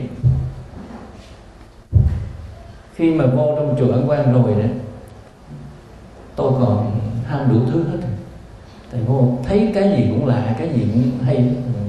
khi mà vô trong chùa Ấn Quang rồi đó, tôi còn ham đủ thứ hết. Thầy vô thấy cái gì cũng lạ, cái gì cũng hay,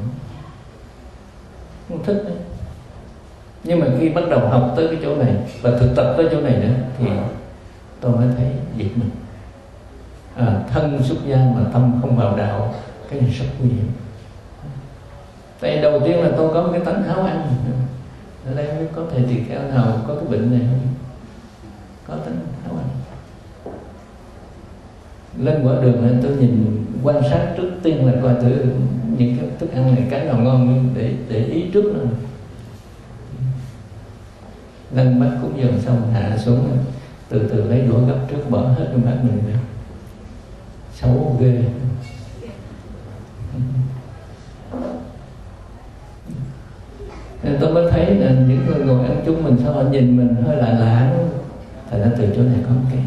không thích đấy. Nhưng mà khi bắt đầu học tới cái chỗ này và thực tập tới chỗ này nữa thì tôi mới thấy giật mình. À, thân xuất gia mà tâm không vào đạo, cái này rất nguy hiểm. Tại đầu tiên là tôi có một cái tánh háo ăn. Ở đây mới có thể tỳ kheo nào có cái bệnh này không? Có tánh háo ăn. Lên quả đường này tôi nhìn quan sát trước tiên là coi thử những cái thức ăn này cái nào ngon để để ý trước nữa. Lên bắt cúng dường xong hạ xuống, từ từ lấy đũa gấp trước bỏ hết trong bát mình ra. Xấu ghê. Nên tôi mới thấy là những người ngồi ăn chung mình sao họ nhìn mình hơi lạ lạ. Thật ra từ chỗ này có một cái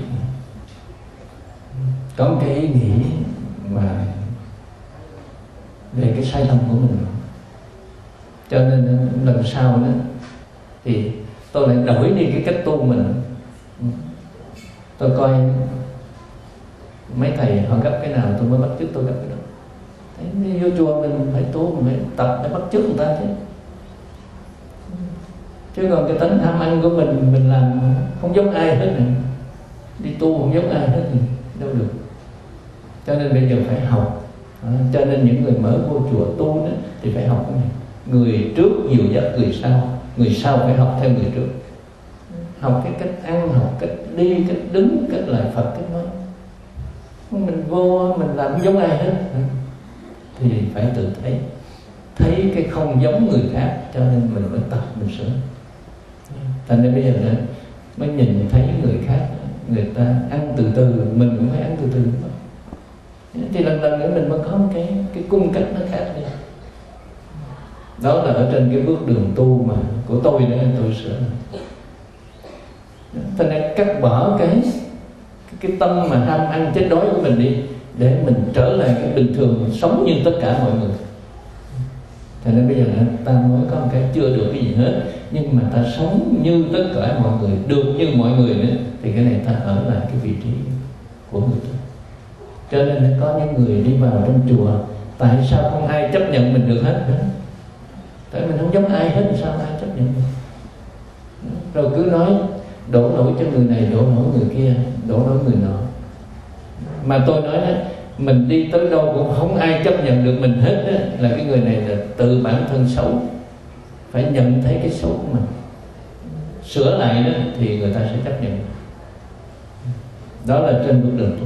có một cái ý nghĩ mà về cái sai lầm của mình. Cho nên lần sau đó thì tôi lại đổi đi cái cách tu mình. Tôi coi mấy thầy họ gấp cái nào tôi mới bắt chước tôi gấp cái đó. Thấy vô chùa mình phải tu, mình phải tập để bắt chước người ta chứ. Chứ còn cái tánh tham ăn của mình mình làm không giống ai hết này. Đi tu không giống ai hết này. Đâu được. Cho nên bây giờ phải học. À, cho nên những người mới vô chùa tu đó thì phải học cái này. Người trước dìu dắt người sau, người sau phải học theo người trước. Học cái cách ăn, học cách đi, cách đứng, cách lại Phật, cách nói. Mình vô mình làm không giống ai hết thì phải tự thấy, thấy cái không giống người khác, cho nên mình mới tập, mình sửa. Thành ra bây giờ nữa mới nhìn thấy người khác, người ta ăn từ từ, mình cũng phải ăn từ từ. Thì lần lần nữa mình mới có một cái cái cung cách nó khác đi. Đó là ở trên cái bước đường tu mà của tôi nữa, tôi sửa. Thành ra cắt bỏ cái cái tâm mà ham ăn chết đói của mình đi, để mình trở lại cái bình thường, sống như tất cả mọi người. Thành nên bây giờ ta mới có một cái chưa được cái gì hết, nhưng mà ta sống như tất cả mọi người, được như mọi người nữa, thì cái này ta ở lại cái vị trí của người ta. Cho nên có những người đi vào trong chùa, tại sao không ai chấp nhận mình được hết? Tại mình không giống ai hết, sao ai chấp nhận mình? Rồi cứ nói đổ lỗi cho người này, đổ lỗi người kia, đổ lỗi người nọ. Mà tôi nói đó, mình đi tới đâu cũng không ai chấp nhận được mình hết đó, là cái người này là tự bản thân xấu, phải nhận thấy cái xấu của mình, sửa lại đó thì người ta sẽ chấp nhận. Đó là trên bước đường tu.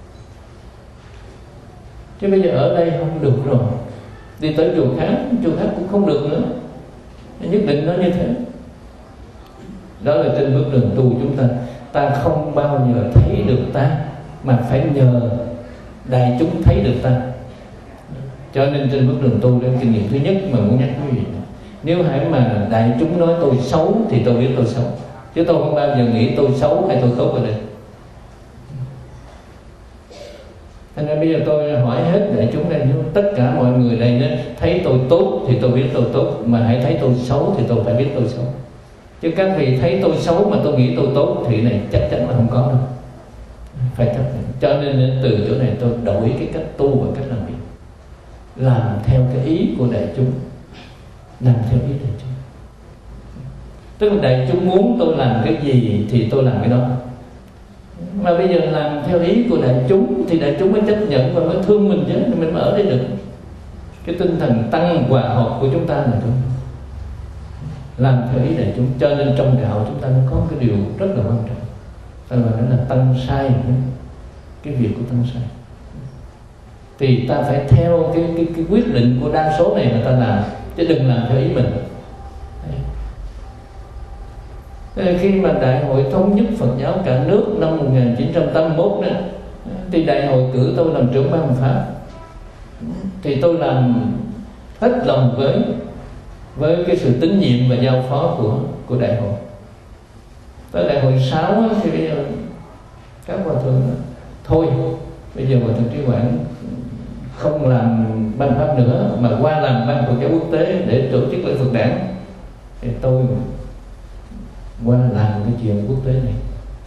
Chứ bây giờ ở đây không được rồi, đi tới chùa khác, chùa khác cũng không được nữa, nhất định nó như thế. Đó là trên bước đường tu chúng ta, ta không bao giờ thấy được ta, mà phải nhờ đại chúng thấy được ta. Cho nên trên bước đường tu, đến kinh nghiệm thứ nhất mà muốn nhắc quý vị, nếu hãy mà đại chúng nói tôi xấu thì tôi biết tôi xấu, chứ tôi không bao giờ nghĩ tôi xấu hay tôi tốt ở đây. Thành ra bây giờ tôi hỏi hết đại chúng đây, tất cả mọi người đây đó, thấy tôi tốt thì tôi biết tôi tốt, mà hãy thấy tôi xấu thì tôi phải biết tôi xấu. Chứ các vị thấy tôi xấu mà tôi nghĩ tôi tốt thì này chắc chắn là không có đâu, phải chấp nhận. Cho nên từ chỗ này tôi đổi cái cách tu và cách làm việc, làm theo cái ý của đại chúng, làm theo ý đại chúng. Tức là đại chúng muốn tôi làm cái gì thì tôi làm cái đó. Mà bây giờ làm theo ý của đại chúng thì đại chúng mới chấp nhận và mới thương mình chứ, mình mới ở đây được. Cái tinh thần tăng hòa hợp của chúng ta là đúng, làm theo ý đại chúng. Cho nên trong đạo chúng ta nó có cái điều rất là quan trọng, ta gọi là tăng sai, cái việc của tăng sai. Thì ta phải theo cái, cái, cái quyết định của đa số này mà ta làm, chứ đừng làm theo ý mình. Khi mà Đại hội thống nhất Phật giáo cả nước năm một nghìn chín trăm tám mươi mốt đó, thì Đại hội cử tôi làm trưởng ban pháp. Thì tôi làm hết lòng với với cái sự tín nhiệm và giao phó của của Đại hội. Tới Đại hội sáu thì bây giờ các hòa thượng thôi, bây giờ hòa thượng Trí Quảng không làm ban pháp nữa mà qua làm ban Phật giáo quốc tế để tổ chức lễ Phật đản, thì tôi qua làm cái chuyện quốc tế này.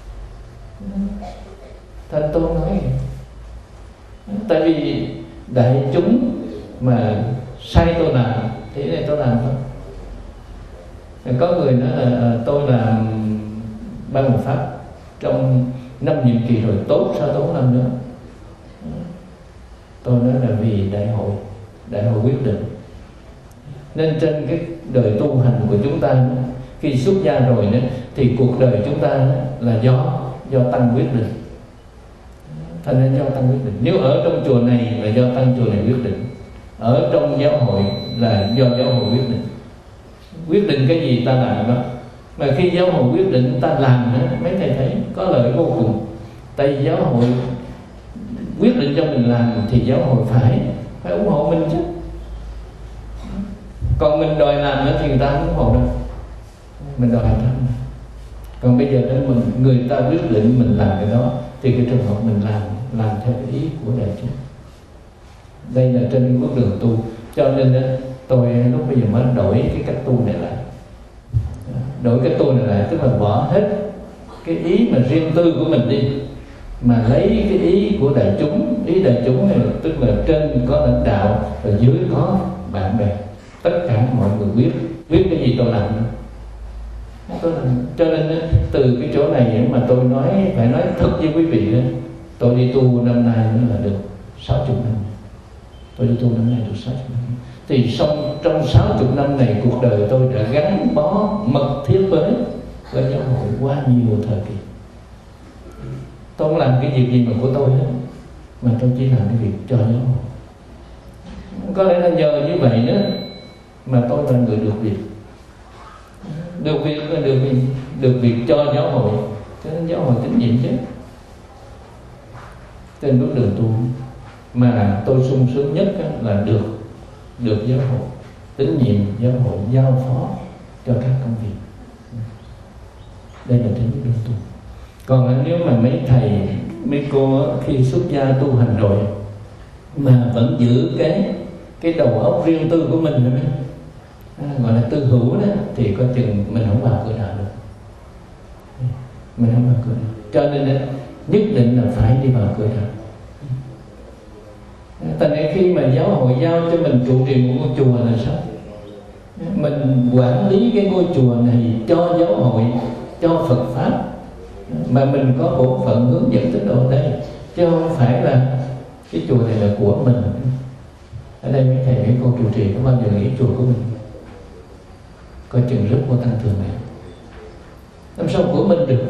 Thanh Tôn nói vậy. Tại vì đại chúng mà sai tôi làm thì này tôi làm thôi. Có người nói là tôi làm ban một pháp trong năm nhiệm kỳ rồi, tốt sao tôi không làm nữa. Tôi nói là vì đại hội, đại hội quyết định. Nên trên cái đời tu hành của chúng ta, khi xuất gia rồi nữa, thì cuộc đời chúng ta là do do tăng quyết định. Thành ra do tăng quyết định. Nếu ở trong chùa này là do tăng chùa này quyết định, ở trong giáo hội là do giáo hội quyết định. Quyết định cái gì ta làm đó. Mà khi giáo hội quyết định ta làm đó, mấy thầy thấy có lợi vô cùng. Tại vì giáo hội quyết định cho mình làm thì giáo hội phải phải ủng hộ mình chứ. Còn mình đòi làm nữa thì người ta không ủng hộ đâu. Mình đòi làm. Còn bây giờ đó mình người ta quyết định mình làm cái đó, thì cái trường hợp mình làm làm theo ý của đại chúng. Đây là trên cái bước đường tu. Cho nên đó, tôi lúc bây giờ mới đổi cái cách tu này lại. Đổi cái tu này lại tức là bỏ hết cái ý mà riêng tư của mình đi, mà lấy cái ý của đại chúng. Ý đại chúng này tức là trên có lãnh đạo và dưới có bạn bè, tất cả mọi người biết biết cái gì tôi làm. Tôi làm. Cho nên từ cái chỗ này mà tôi nói phải nói thật với quý vị đó, tôi đi tu năm nay nữa là được sáu mươi năm. Tôi đi tu năm nay được sáu mươi năm. Thì xong trong sáu mươi năm này, cuộc đời tôi đã gắn bó mật thiết với với giáo hội qua nhiều thời kỳ. Tôi không làm cái việc gì mà của tôi hết, mà tôi chỉ làm cái việc cho giáo hội. Có lẽ là nhờ như vậy đó mà tôi là người được việc. Được việc là được việc, được việc cho giáo hội, cho nên giáo hội tín nhiệm chứ. Trên bước đường tu mà tôi sung sướng nhất là được được giáo hội tín nhiệm, giáo hội giao phó cho các công việc. Đây là trên bước đường tu. Còn nếu mà mấy thầy mấy cô khi xuất gia tu hành rồi mà vẫn giữ cái cái đầu óc riêng tư của mình nữa, à, gọi là tư hữu đó, thì coi chừng mình không vào cửa đạo được. Mình không vào cửa đạo. Cho nên nhất định là phải đi vào cửa đạo. Tại nên khi mà giáo hội giao cho mình trụ trì một ngôi chùa là sao? Mình quản lý cái ngôi chùa này cho giáo hội, cho Phật pháp, mà mình có bổn phận hướng dẫn tín đồ ở đây, chứ không phải là cái chùa này là của mình. Ở đây mấy thầy mấy cô trụ trì có bao giờ nghĩ chùa của mình? Coi chừng rất vô tăng thường này, làm sao của mình được?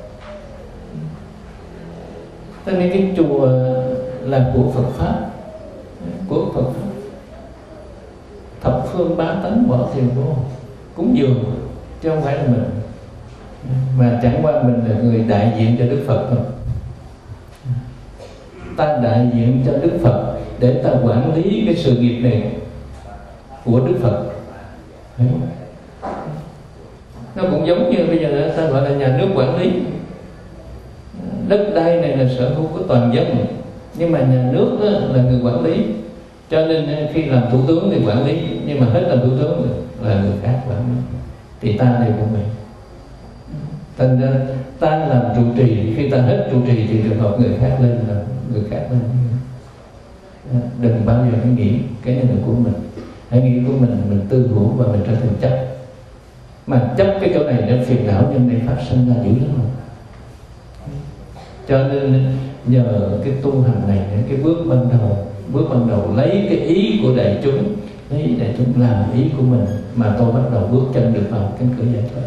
Cho nên cái chùa là của Phật pháp, của Phật pháp. Thập phương bá tánh bỏ tiền vô cúng dường, chứ không phải là mình. Mà chẳng qua mình là người đại diện cho Đức Phật thôi. Ta đại diện cho Đức Phật để ta quản lý cái sự nghiệp này của Đức Phật. Thấy không? Nó cũng giống như bây giờ ta gọi là nhà nước quản lý. Đất đai này là sở hữu của toàn dân, nhưng mà nhà nước là người quản lý. Cho nên khi làm thủ tướng thì quản lý, nhưng mà hết làm thủ tướng là người khác quản lý. Thì ta đây cũng vậy. Thành ra ta làm trụ trì, khi ta hết trụ trì thì trường hợp người khác lên là người khác lên. Đừng bao giờ nghĩ cái này là của mình. Hãy nghĩ của mình, mình tư hữu và mình trở thành chấp. Mà chấp cái chỗ này để phiền não nhân này phát sinh ra dữ lắm rồi. Cho nên nhờ cái tu hành này, cái bước ban đầu, bước ban đầu lấy cái ý của đại chúng, lấy ý đại chúng làm ý của mình, mà tôi bắt đầu bước chân được vào cánh cửa giải thoát.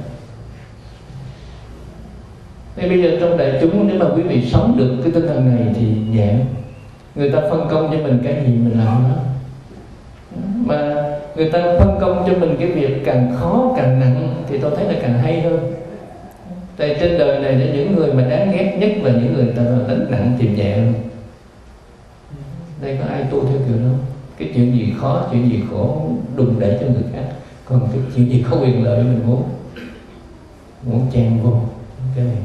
Thì bây giờ trong đại chúng, nếu mà quý vị sống được cái tinh thần này thì nhẹ. Người ta phân công cho mình cái gì mình làm đó. Mà người ta phân công cho mình cái việc càng khó càng nặng thì tôi thấy là càng hay hơn. Tại trên đời này để những người mà đáng ghét nhất là những người ta đánh nặng tìm nhẹ luôn. Đây có ai tu theo kiểu đó? Cái chuyện gì khó, chuyện gì khổ đùng đẩy cho người khác. Còn cái chuyện gì có quyền lợi mình muốn muốn chen vô cái này.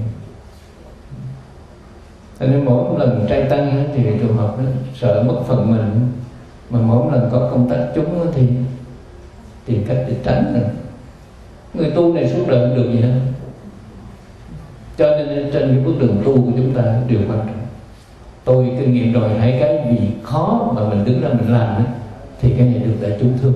Cho nên mỗi lần trai tăng thì trường hợp đó, sợ mất phần mình, mà mỗi lần có công tác chúng thì tìm cách để tránh rồi. Người tu này suốt đời không được gì hết. Cho nên trên cái bước đường tu của chúng ta điều quan trọng. Tôi kinh nghiệm rồi, hãy cái gì khó mà mình đứng ra mình làm ấy, thì cái này được đại chúng thương.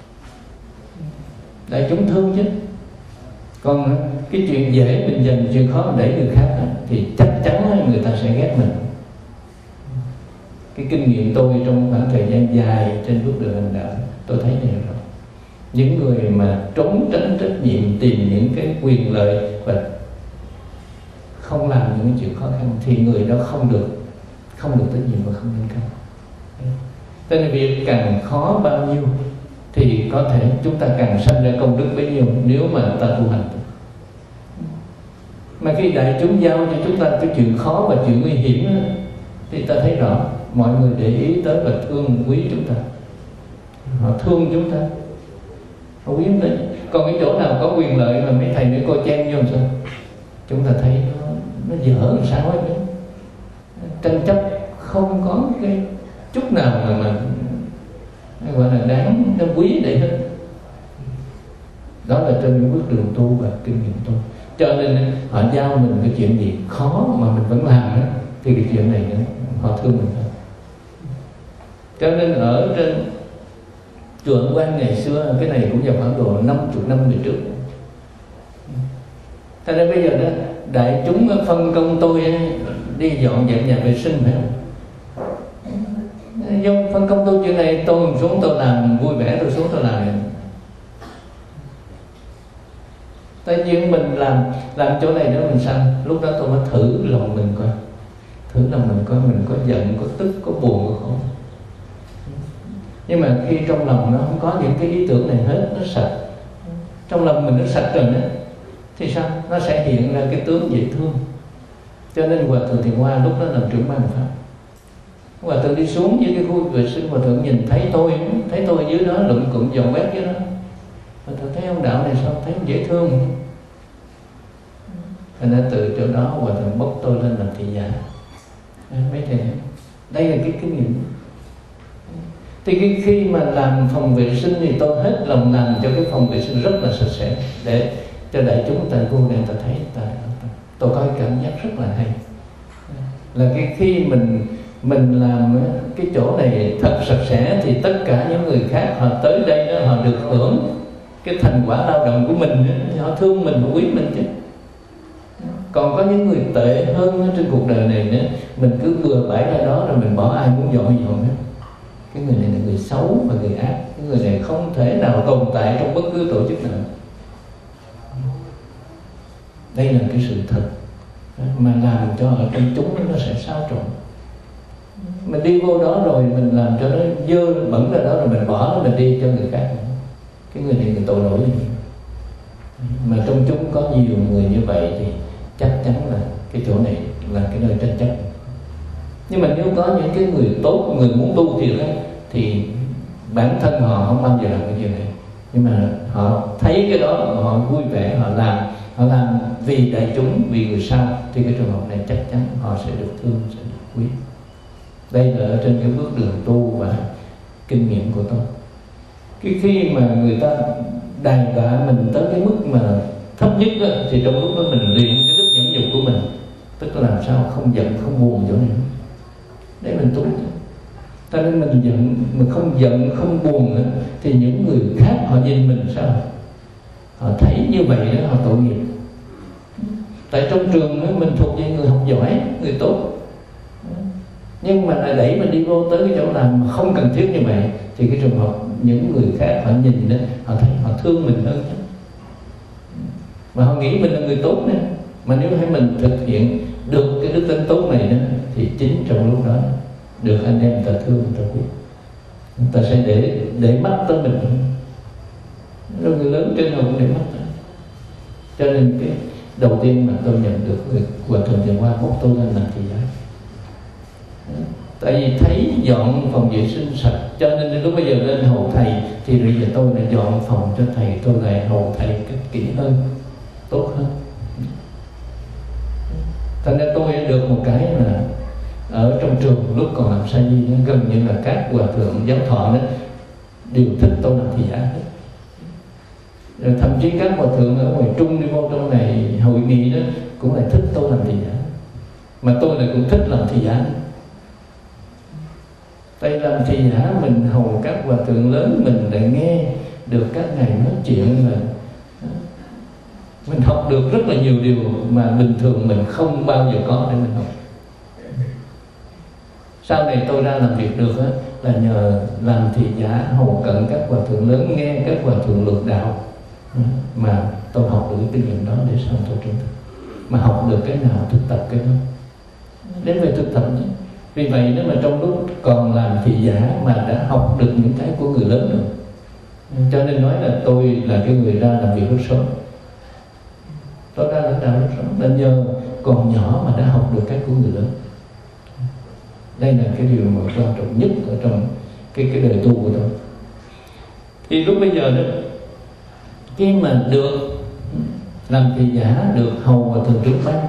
Đại chúng thương chứ. Còn cái chuyện dễ mình dành, chuyện khó mình đẩy người khác thì chắc chắn người ta sẽ ghét mình. Cái kinh nghiệm tôi trong khoảng thời gian dài trên bước đường hành đạo, tôi thấy này rồi. Những người mà trốn tránh trách nhiệm, tìm những cái quyền lợi và không làm những chuyện khó khăn thì người đó không được không được trách nhiệm và không nên cao. Cho nên việc càng khó bao nhiêu thì có thể chúng ta càng sanh ra công đức bấy nhiêu nếu mà ta tu hành. Mà khi đại chúng giao cho chúng ta cái chuyện khó và chuyện nguy hiểm đó, thì ta thấy rõ mọi người để ý tới và thương quý chúng ta, họ thương chúng ta, họ quý chúng ta. Còn cái chỗ nào có quyền lợi mà mấy thầy mấy cô chen vô sao, chúng ta thấy nó, nó dở làm sao ấy, tranh chấp không có cái chút nào mà mà gọi là đáng, đáng quý để hết. Đó là trên những bước đường tu và kinh nghiệm tu. Cho nên họ giao mình cái chuyện gì khó mà mình vẫn làm đó, thì cái chuyện này họ thương mình thôi. Cho nên ở trên chùa Ấn Quang ngày xưa, cái này cũng vào khoảng độ năm mươi năm về trước. Cho nên bây giờ đó đại chúng phân công tôi đi dọn dẹp nhà vệ sinh phải không? Do phân công tôi chuyện này, tôi xuống tôi làm vui vẻ, tôi xuống tôi làm. Tại nhiên mình làm làm chỗ này đó mình sao? Lúc đó tôi mới thử lòng mình coi, thử lòng mình coi mình có giận, có tức, có buồn, có khổ. Nhưng mà khi trong lòng nó không có những cái ý tưởng này hết, nó sạch, trong lòng mình nó sạch rồi đó, thì sao? Nó sẽ hiện ra cái tướng dễ thương. Cho nên Hòa Thượng Thiện Hoa lúc đó làm trưởng ban pháp, Hòa Thượng đi xuống với cái khu vệ sinh, Hòa Thượng nhìn thấy tôi, thấy tôi dưới đó lụm cụm dọn quét dưới đó. Hòa Thượng thấy ông đạo này sao thấy dễ thương. Thành ra từ chỗ đó Hòa Thượng bốc tôi lên làm thị giả. Mấy thầy, đây là cái kinh nghiệm. Thì cái khi mà làm phòng vệ sinh thì tôi hết lòng làm cho cái phòng vệ sinh rất là sạch sẽ, để cho đại chúng ta vô này ta thấy ta, tôi có cái cảm giác rất là hay. Là cái khi mình mình làm cái chỗ này thật sạch sẽ thì tất cả những người khác họ tới đây đó, họ được hưởng cái thành quả lao động của mình, họ thương mình, họ quý mình chứ. Còn có những người tệ hơn trên cuộc đời này nữa, mình cứ bừa bãi ra đó rồi mình bỏ ai muốn dọn dọn hết. Cái người này là người xấu và người ác. Cái người này không thể nào tồn tại trong bất cứ tổ chức nào. Đây là cái sự thật mà làm cho ở trong chúng nó sẽ xáo trộn. Mình đi vô đó rồi mình làm cho nó dơ bẩn ra đó rồi mình bỏ nó, mình đi cho người khác. Cái người này người tội lỗi. Mà trong chúng có nhiều người như vậy thì chắc chắn là cái chỗ này là cái nơi tranh chấp. Nhưng mà nếu có những cái người tốt, người muốn tu thiệt ấy, thì bản thân họ không bao giờ làm cái điều này. Nhưng mà họ thấy cái đó, họ vui vẻ, họ làm họ làm vì đại chúng, vì người sau, thì cái trường hợp này chắc chắn họ sẽ được thương, sẽ được quý. Đây là ở trên cái bước đường tu và kinh nghiệm của tôi. Cái khi mà người ta đày đọa mình tới cái mức mà thấp nhất đó, thì trong lúc đó mình luyện cái đức nhẫn nhục của mình, tức là làm sao không giận, không buồn chỗ này. Để mình tu. Cho nên mình giận, mình không giận, không buồn nữa, thì những người khác họ nhìn mình sao? Họ thấy như vậy đó, họ tội nghiệp. Tại trong trường đó, mình thuộc về người học giỏi, người tốt. Nhưng mà lại đẩy mình đi vô tới cái chỗ làm mà không cần thiết như vậy, thì cái trường hợp những người khác họ nhìn đó, họ thấy họ thương mình hơn. Mà họ nghĩ mình là người tốt nữa. Mà nếu thấy mình thực hiện được cái đức tính tốt này đó, thì chính trong lúc đó được anh em ta thương, người ta biết, người ta sẽ để để mắt tới mình. Rồi người lớn trên họ cũng để mắt tới. Cho nên cái đầu tiên mà tôi nhận được Hòa Thượng Thiện Hoa bốc tôi lên làm thị giả. Tại vì thấy dọn phòng vệ sinh sạch, cho nên lúc bây giờ lên hầu thầy thì bây giờ tôi lại dọn phòng cho thầy, tôi lại hầu thầy cách kỹ hơn, tốt hơn. Thành ra tôi được một cái là ở trong trường lúc còn làm sa di, gần như là các hòa thượng giáo thọ đó đều thích tôi làm thị giả hết. Rồi thậm chí các hòa thượng ở ngoài Trung đi vô trong này hội nghị đó cũng lại thích tôi làm thị giả, mà tôi lại cũng thích làm thị giả. Tại làm thị giả mình hầu các hòa thượng lớn, mình lại nghe được các ngài nói chuyện, là mình học được rất là nhiều điều mà bình thường mình không bao giờ có để mình học. Sau này tôi ra làm việc được á, là nhờ làm thị giả hầu cận các hòa thượng lớn, nghe các hòa thượng luận đạo mà tôi học được cái kinh nghiệm đó để sau tôi trung thực. Mà học được cái nào thực tập cái đó, đến về thực tập đó. Vì vậy nếu mà trong lúc còn làm thị giả mà đã học được những cái của người lớn rồi, cho nên nói là tôi là cái người ra làm việc rất sớm. Tôi ra lãnh đạo rất sớm là nhờ còn nhỏ mà đã học được cái của người lớn. Đây là cái điều mà quan trọng nhất ở trong cái cái đời tu của tôi. Thì lúc bây giờ đó, khi mà được làm thị giả, được hầu hòa thượng trưởng ban,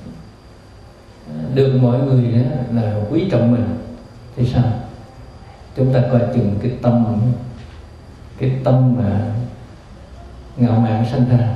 được mọi người đó là quý trọng mình, thì sao? Chúng ta coi chừng cái tâm, cái tâm mà ngạo mạn sanh ra.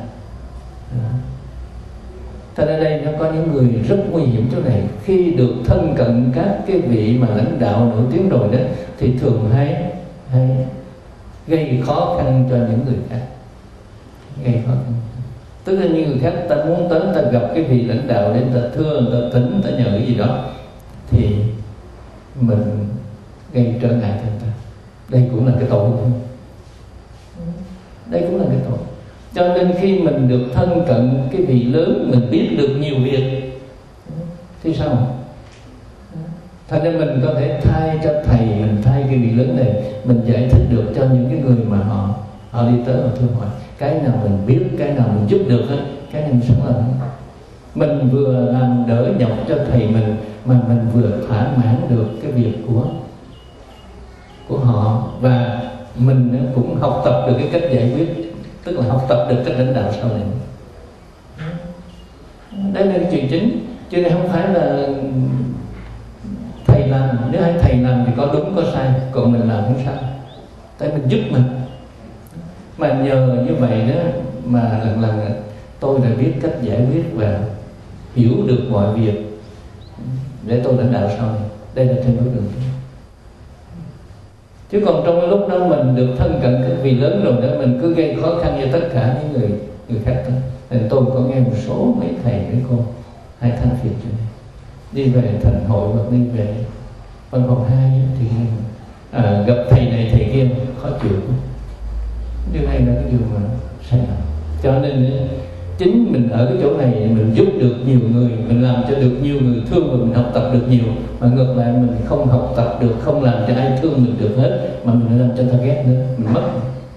Thế nên đây nó có những người rất nguy hiểm chỗ này. Khi được thân cận các cái vị mà lãnh đạo nổi tiếng rồi đó, thì thường hay hay gây khó khăn cho những người khác. Gây khó khăn. Tức là những người khác ta muốn tới, ta gặp cái vị lãnh đạo để ta thưa, ta thỉnh, ta nhờ cái gì đó, thì mình gây trở ngại cho người ta. Đây cũng là cái tội. Đây cũng là cái tội. Cho nên khi mình được thân cận cái vị lớn, mình biết được nhiều việc, thì sao? Thành ra mình có thể thay cho thầy, mình thay cái vị lớn này, mình giải thích được cho những cái người mà họ họ đi tới họ thương hỏi. Cái nào mình biết, cái nào mình giúp được, cái này mình sống làm. Mình vừa làm đỡ nhọc cho thầy mình, mà mình vừa thỏa mãn được cái việc của của họ, và mình cũng học tập được cái cách giải quyết, tức là học tập được cách lãnh đạo sau này. Đây là cái chuyện chính, cho nên không phải là thầy làm, nếu hay thầy làm thì có đúng có sai, còn mình làm không sai, tại mình giúp mình. Mà nhờ như vậy đó mà lần lần tôi đã biết cách giải quyết và hiểu được mọi việc để tôi lãnh đạo sau này. Đây là trên bước đường. Chứ còn trong cái lúc đó mình được thân cận các vị lớn rồi đó, mình cứ gây khó khăn cho tất cả những người người khác đó. Nên tôi có nghe một số mấy thầy mấy cô hay than phiền cho này, đi về thành hội hoặc đi về văn phòng hai thì à, gặp thầy này thầy kia khó chịu. Điều này là cái điều mà sai lầm. Cho nên chính mình ở cái chỗ này mình giúp được nhiều người, mình làm cho được nhiều người thương, và mình học tập được nhiều. Mà ngược lại mình không học tập được, không làm cho ai thương mình được hết, mà mình lại làm cho ta ghét nữa, mình mất.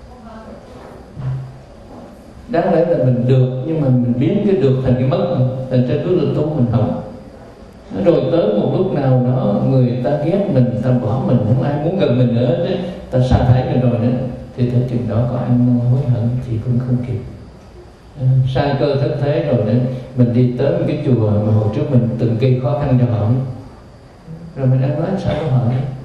Đáng lẽ là mình được, nhưng mà mình biến cái được thành cái mất. Thành trên bước đường tu mình học. Rồi tới một lúc nào đó người ta ghét mình, ta bỏ mình, không ai muốn gần mình nữa, ta sa thải mình rồi nữa, thì tới chừng đó có ăn hối hận thì cũng không kịp. Sai cơ thất thế rồi đấy, mình đi tới một cái chùa mà hồi trước mình từng gây khó khăn cho họ, rồi mình đang nói sao với họ.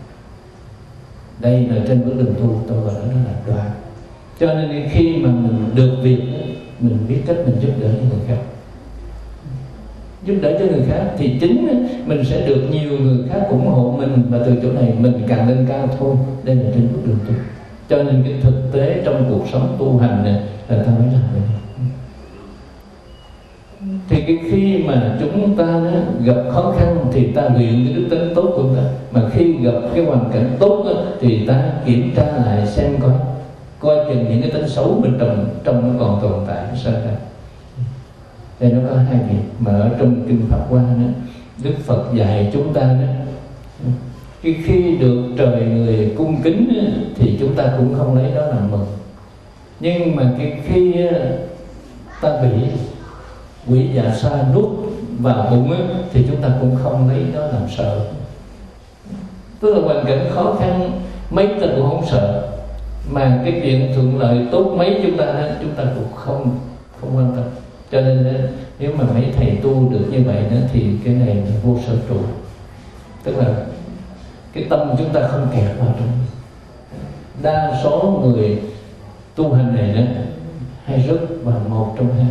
Đây là trên bước đường tu, tôi gọi đó là đoạn. Cho nên khi mà mình được việc, mình biết cách mình giúp đỡ những người khác, giúp đỡ cho người khác, thì chính mình sẽ được nhiều người khác ủng hộ mình, và từ chỗ này mình càng lên cao thôi. Đây là trên bước đường tu. Cho nên cái thực tế trong cuộc sống tu hành này là ta mới làm vậy. Thì cái khi mà chúng ta gặp khó khăn thì ta luyện cái đức tính tốt của ta, mà khi gặp cái hoàn cảnh tốt thì ta kiểm tra lại xem coi coi chừng những cái tính xấu bên trong trong nó còn tồn tại sao ra. Đây nó có hai việc mà ở trong kinh Pháp Hoa đó, Đức Phật dạy chúng ta đó, khi khi được trời người cung kính thì chúng ta cũng không lấy đó làm mừng. Nhưng mà cái khi ta bị quỷ dạ xoa nuốt vào bụng á, thì chúng ta cũng không lấy đó làm sợ. Tức là hoàn cảnh khó khăn mấy ta cũng không sợ, mà cái chuyện thuận lợi tốt mấy chúng ta chúng ta cũng không không quan tâm. Cho nên nếu mà mấy thầy tu được như vậy đó, thì cái này là vô sở trụ, tức là cái tâm chúng ta không kẹt vào trong. Đa số người tu hành này đó hay rớt vào một trong hai,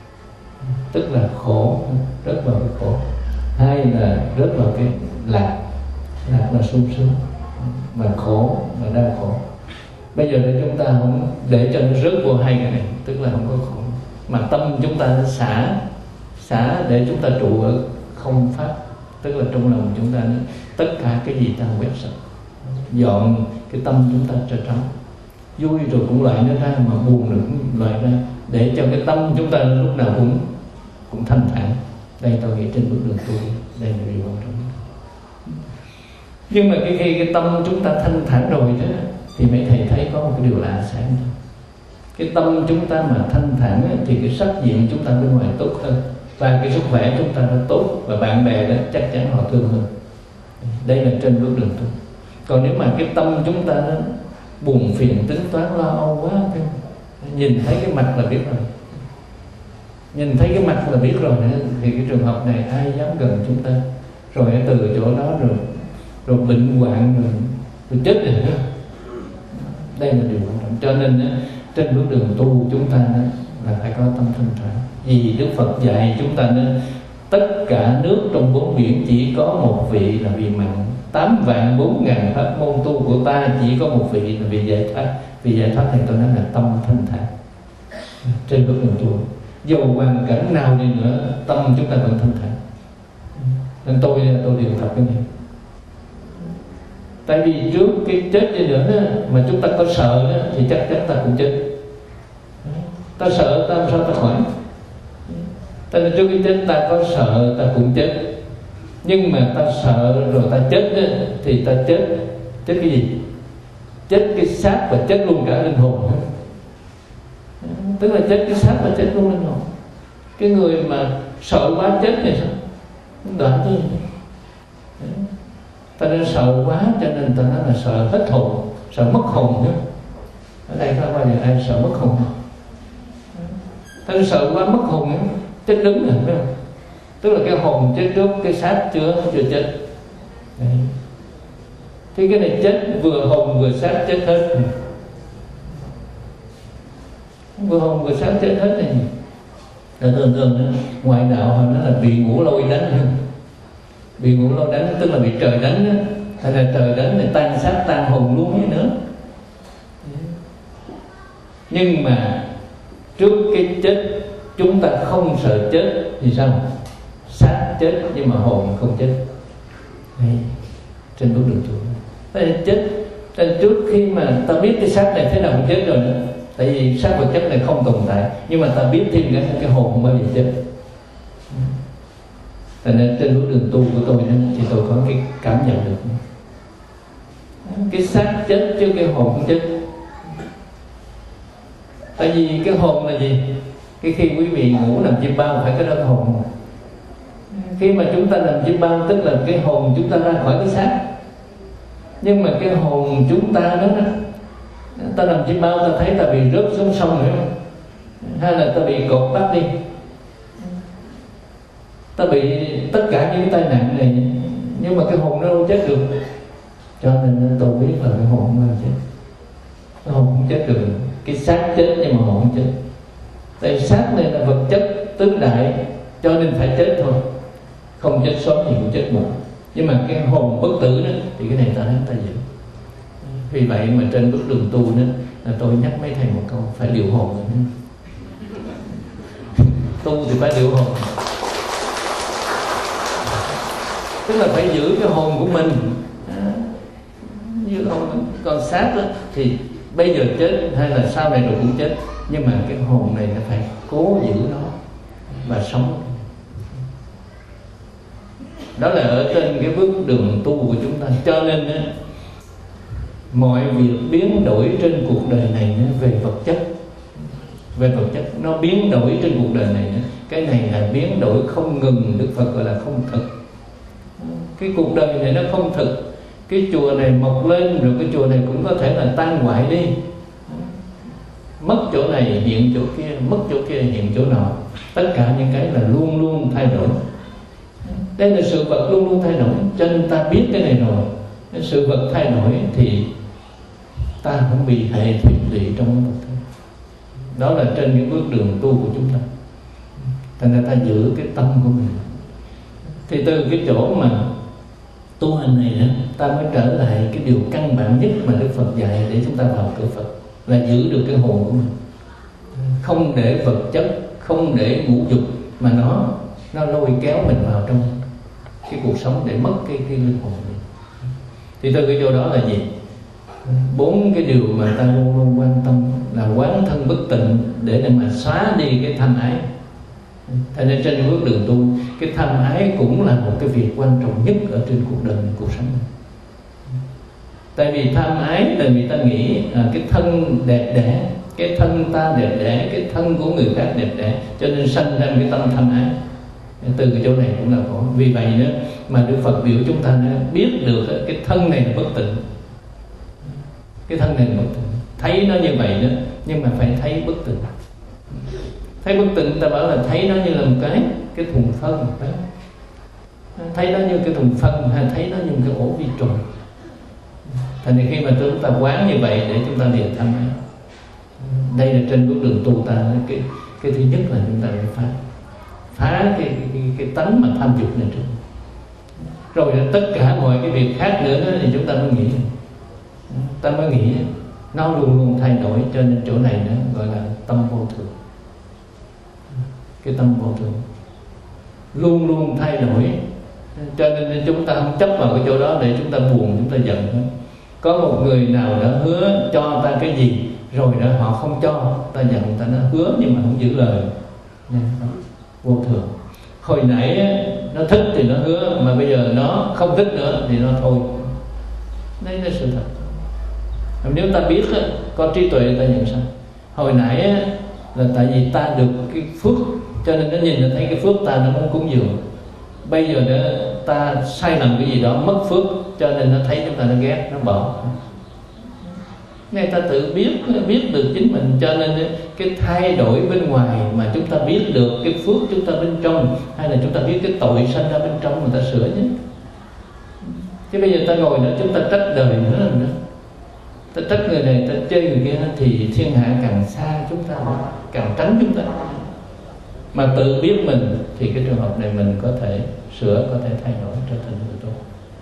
tức là khổ, rớt vào cái khổ, hai là rớt vào cái lạc, lạc là sung sướng, mà khổ mà đau khổ. Bây giờ để chúng ta không để cho nó rớt vô hai cái này, tức là không có khổ, mà tâm chúng ta xả xả để chúng ta trụ ở không pháp, tức là trong lòng chúng ta tất cả cái gì ta quét sạch, dọn cái tâm chúng ta cho trống, vui rồi cũng loại nó ra, mà buồn rồi cũng loại ra, để cho cái tâm chúng ta lúc nào cũng cũng thanh thản. Đây tôi nghĩ trên bước đường tu đây là điều quan trọng. Nhưng mà cái khi cái tâm chúng ta thanh thản rồi đó, thì mấy thầy thấy có một cái điều lạ xảy ra. Cái tâm chúng ta mà thanh thản thì cái sắc diện chúng ta bên ngoài tốt hơn, và cái sức khỏe chúng ta nó tốt, và bạn bè đó chắc chắn họ thương hơn. Đây là trên bước đường tu. Còn nếu mà cái tâm chúng ta nó buồn phiền, tính toán, lo âu quá, nhìn thấy cái mặt là biết rồi, nhìn thấy cái mặt là biết rồi nữa, thì cái trường hợp này ai dám gần chúng ta, rồi từ chỗ đó rồi rồi bệnh hoạn rồi, rồi chết rồi nữa. Đây là điều quan trọng. Cho nên trên bước đường tu chúng ta là phải có tâm thanh thản. Vì Đức Phật dạy chúng ta nên tất cả nước trong bốn biển chỉ có một vị là vị mặn, tám vạn bốn ngàn pháp môn tu của ta chỉ có một vị là vị giải thoát. Vị giải thoát thì tôi nói là tâm thanh thản. Trên bước đường tu, dù hoàn cảnh nào đi nữa, tâm chúng ta vẫn thanh thản. Nên tôi tôi điều thật cái này. Tại vì trước cái chết đi nữa đó, mà chúng ta có sợ đó, thì chắc chắn ta cũng chết. Ta sợ ta làm sao ta khỏi. Tại vì trước cái chết ta có sợ ta cũng chết. Nhưng mà ta sợ rồi ta chết đó, thì ta chết. Chết cái gì? Chết cái xác và chết luôn cả linh hồn. Tức là chết cái xác và chết luôn linh hồn. Cái người mà sợ quá chết thì sao? Đoạn thôi. Ta nên sợ quá cho nên ta nói là sợ hết hồn, sợ mất hồn nữa. Ở đây có bao giờ ai sợ mất hồn không? Ta nên sợ quá mất hồn nữa, chết đứng rồi, phải không? Tức là cái hồn chết trước, cái xác chưa chưa chết. Đấy. Thì cái này chết vừa hồn vừa xác chết hết. Vừa hồn vừa xác chết hết này. Là thường thường đó, ngoại đạo họ nói là bị ngủ lôi đánh. Bị ngủ lôi đánh tức là bị trời đánh đó. Hay là trời đánh thì tan xác tan hồn luôn như nữa. Nhưng mà trước cái chết chúng ta không sợ chết thì sao? Xác chết nhưng mà hồn không chết. Đấy. Trên bước đường tu ta chết ta trước khi mà ta biết cái xác này thế nào cũng chết rồi nữa. Tại vì xác vật chất này không tồn tại, nhưng mà ta biết thêm cái, cái hồn không bao giờ chết. Tại nên trên bước đường tu của tôi thì tôi có cái cảm nhận được cái xác chết chứ cái hồn không chết. Tại vì cái hồn là gì? Cái khi quý vị ngủ nằm chim bao phải có đó cái hồn. Khi mà chúng ta nằm chim bao tức là cái hồn chúng ta ra khỏi cái xác. Nhưng mà cái hồn chúng ta đó, ta nằm chim bao ta thấy ta bị rớt xuống sông nữa, hay là ta bị cột bắt đi, ta bị tất cả những cái tai nạn này, nhưng mà cái hồn nó đâu chết được. Cho nên tôi biết là cái hồn không chết. Cái hồn không chết được. Cái xác chết nhưng mà hồn không chết. Tại xác này là vật chất tứ đại, cho nên phải chết thôi. Không chết sớm thì cũng chết muộn. Nhưng mà cái hồn bất tử đó thì cái này ta đánh ta giữ. Vì vậy mà trên bước đường tu đó là tôi nhắc mấy thầy một câu, phải liệu hồn rồi. Tu thì phải liệu hồn, tức là phải giữ cái hồn của mình, giữ hồn. Còn xác đó thì bây giờ chết hay là sau này rồi cũng chết, nhưng mà cái hồn này nó phải cố giữ nó và sống. Đó là ở trên cái bước đường tu của chúng ta. Cho nên á, mọi việc biến đổi trên cuộc đời này về vật chất về vật chất, nó biến đổi trên cuộc đời này nữa. Cái này là biến đổi không ngừng, Đức Phật gọi là không thực. Cái cuộc đời này nó không thực. Cái chùa này mọc lên rồi cái chùa này cũng có thể là tan hoại đi, mất chỗ này hiện chỗ kia, mất chỗ kia hiện chỗ nọ. Tất cả những cái là luôn luôn thay đổi. Đây là sự vật luôn luôn thay đổi. Cho nên ta biết cái này rồi, cái sự vật thay đổi thì ta không bị hệ thiệt lụy trong cái vật. Đó là trên những bước đường tu của chúng ta. Thành ra ta giữ cái tâm của mình. Thì từ cái chỗ mà tu hành này đó, ta mới trở lại cái điều căn bản nhất mà Đức Phật dạy để chúng ta vào cửa Phật, là giữ được cái hồn của mình. Không để vật chất, không để ngũ dục mà nó nó lôi kéo mình vào trong cái cuộc sống để mất cái, cái linh hồn này. Thì từ cái chỗ đó là gì? Bốn cái điều mà ta luôn luôn quan tâm là quán thân bất tịnh, để mà xóa đi cái tham ái. Thế nên trên bước đường tu, cái tham ái cũng là một cái việc quan trọng nhất ở trên cuộc đời này, cuộc sống này. Tại vì tham ái là vì ta nghĩ à, cái thân đẹp đẽ, cái thân ta đẹp đẽ, cái thân của người khác đẹp đẽ, cho nên sanh ra cái tâm tham ái. Từ cái chỗ này cũng là có. Vì vậy đó mà Đức Phật biểu chúng ta biết được cái thân này là bất tịnh. Cái thân này là bất tịnh. Thấy nó như vậy đó, nhưng mà phải thấy bất tịnh. Thấy bất tịnh ta bảo là thấy nó như là một cái cái thùng phân đó. Thấy nó như cái thùng phân, hay thấy nó như một cái ổ vi trùng. Thành ra khi mà chúng ta quán như vậy để chúng ta lìa tham ái. Đây là trên bước đường tu ta, cái cái thứ nhất là chúng ta phải phá phá cái cái, cái, cái tánh mà tham dục này trước. Rồi tất cả mọi cái việc khác nữa đó, thì chúng ta mới nghĩ ta mới nghĩ nó luôn luôn thay đổi. Cho nên chỗ này nó gọi là tâm vô thường. Cái tâm vô thường luôn luôn thay đổi. Cho nên chúng ta không chấp vào cái chỗ đó để chúng ta buồn, chúng ta giận nữa. Có một người nào đã hứa cho ta cái gì rồi đó họ không cho, ta giận ta, nó hứa nhưng mà không giữ lời. Vô thường. Hồi nãy nó thích thì nó hứa, mà bây giờ nó không thích nữa thì nó thôi. Đây là sự thật. Nếu ta biết có trí tuệ ta nhận sai. Hồi nãy là tại vì ta được cái phước, cho nên nó nhìn nó thấy cái phước ta nó muốn cúng dường. Bây giờ đó ta sai lầm cái gì đó mất phước, cho nên nó thấy chúng ta nó ghét, nó bỏ. Ngay ta tự biết biết được chính mình, cho nên cái thay đổi bên ngoài mà chúng ta biết được cái phước chúng ta bên trong, hay là chúng ta biết cái tội sanh ra bên trong mà ta sửa chứ. Chứ bây giờ ta ngồi đó chúng ta trách đời nữa là nữa, ta trách người này, ta chê người kia, thì thiên hạ càng xa chúng ta, càng tránh chúng ta. Mà tự biết mình thì cái trường hợp này mình có thể sửa, có thể thay đổi trở thành người tốt.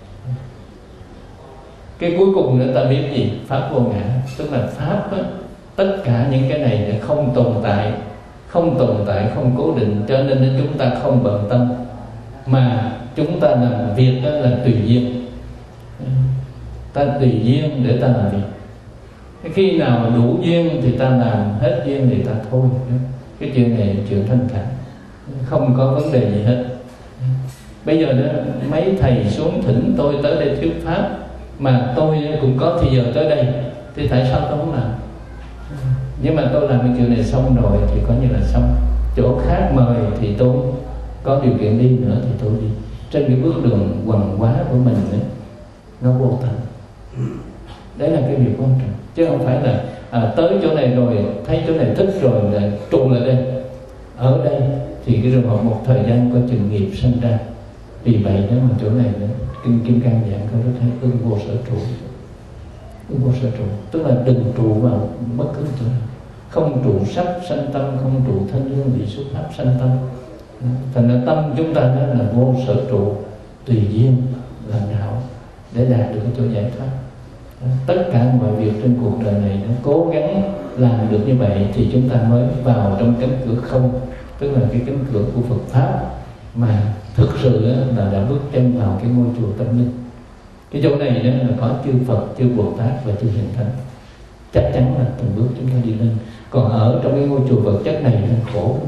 Cái cuối cùng nữa ta biết gì? Pháp vô ngã. Tức là Pháp đó, tất cả những cái này là không tồn tại, không tồn tại, không cố định. Cho nên chúng ta không bận tâm, mà chúng ta làm việc đó là tùy duyên. Ta tùy duyên để ta làm việc. Khi nào đủ duyên thì ta làm, hết duyên thì ta thôi. Cái chuyện này là chuyện thanh thản, không có vấn đề gì hết. Bây giờ đó mấy thầy xuống thỉnh tôi tới đây thuyết pháp, mà tôi cũng có thì giờ tới đây, thì tại sao tôi không làm? Nhưng mà tôi làm cái chuyện này xong rồi thì coi như là xong. Chỗ khác mời thì tôi có điều kiện đi nữa thì tôi đi. Trên cái bước đường quần quá của mình nữa, nó vô tận. Đấy là cái việc quan trọng, chứ không phải là à, tới chỗ này rồi thấy chỗ này thích rồi là trụ lại đây. Ở đây thì cái trường hợp một thời gian có chừng nghiệp sinh ra. Vì vậy nếu mà chỗ này nữa, Kinh Kim Cang giảng có rất hay ưng vô sở trụ. Ưng vô sở trụ tức là đừng trụ vào bất cứ chỗ nào. Không trụ sắc sanh tâm, không trụ thân hương vị xúc pháp sanh tâm. Thành ra tâm chúng ta đó là vô sở trụ, tùy duyên làm đạo để đạt được cái chỗ giải thoát. Tất cả mọi việc trên cuộc đời này nó cố gắng làm được như vậy thì chúng ta mới vào trong cánh cửa không, tức là cái cánh cửa của Phật pháp mà thực sự là đã bước chân vào cái ngôi chùa tâm linh. Cái chỗ này đó là có chư Phật, chư Bồ Tát và chư Hiền Thánh. Chắc chắn là từng bước chúng ta đi lên. Còn ở trong cái ngôi chùa vật chất này là khổ.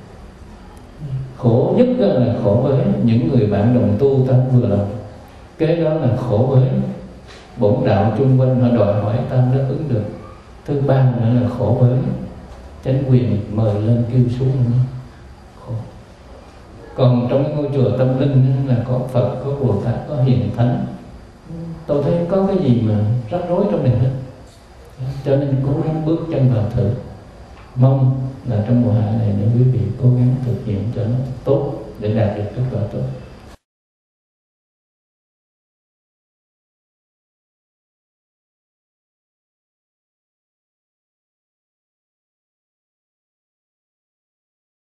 Khổ nhất là khổ với những người bạn đồng tu ta vừa lòng. Cái đó là khổ với bổn đạo chung quanh họ đòi hỏi ta nó ứng được. Thứ ba nữa là khổ với chính quyền mời lên kêu xuống nữa. Còn trong cái ngôi chùa tâm linh là có Phật, có Bồ Tát, có Hiền Thánh, tôi thấy có cái gì mà rắc rối trong này hết. Cho nên cố gắng bước chân vào thử. Mong là trong mùa hạ này nếu quý vị cố gắng thực hiện cho nó tốt để đạt được kết quả tốt.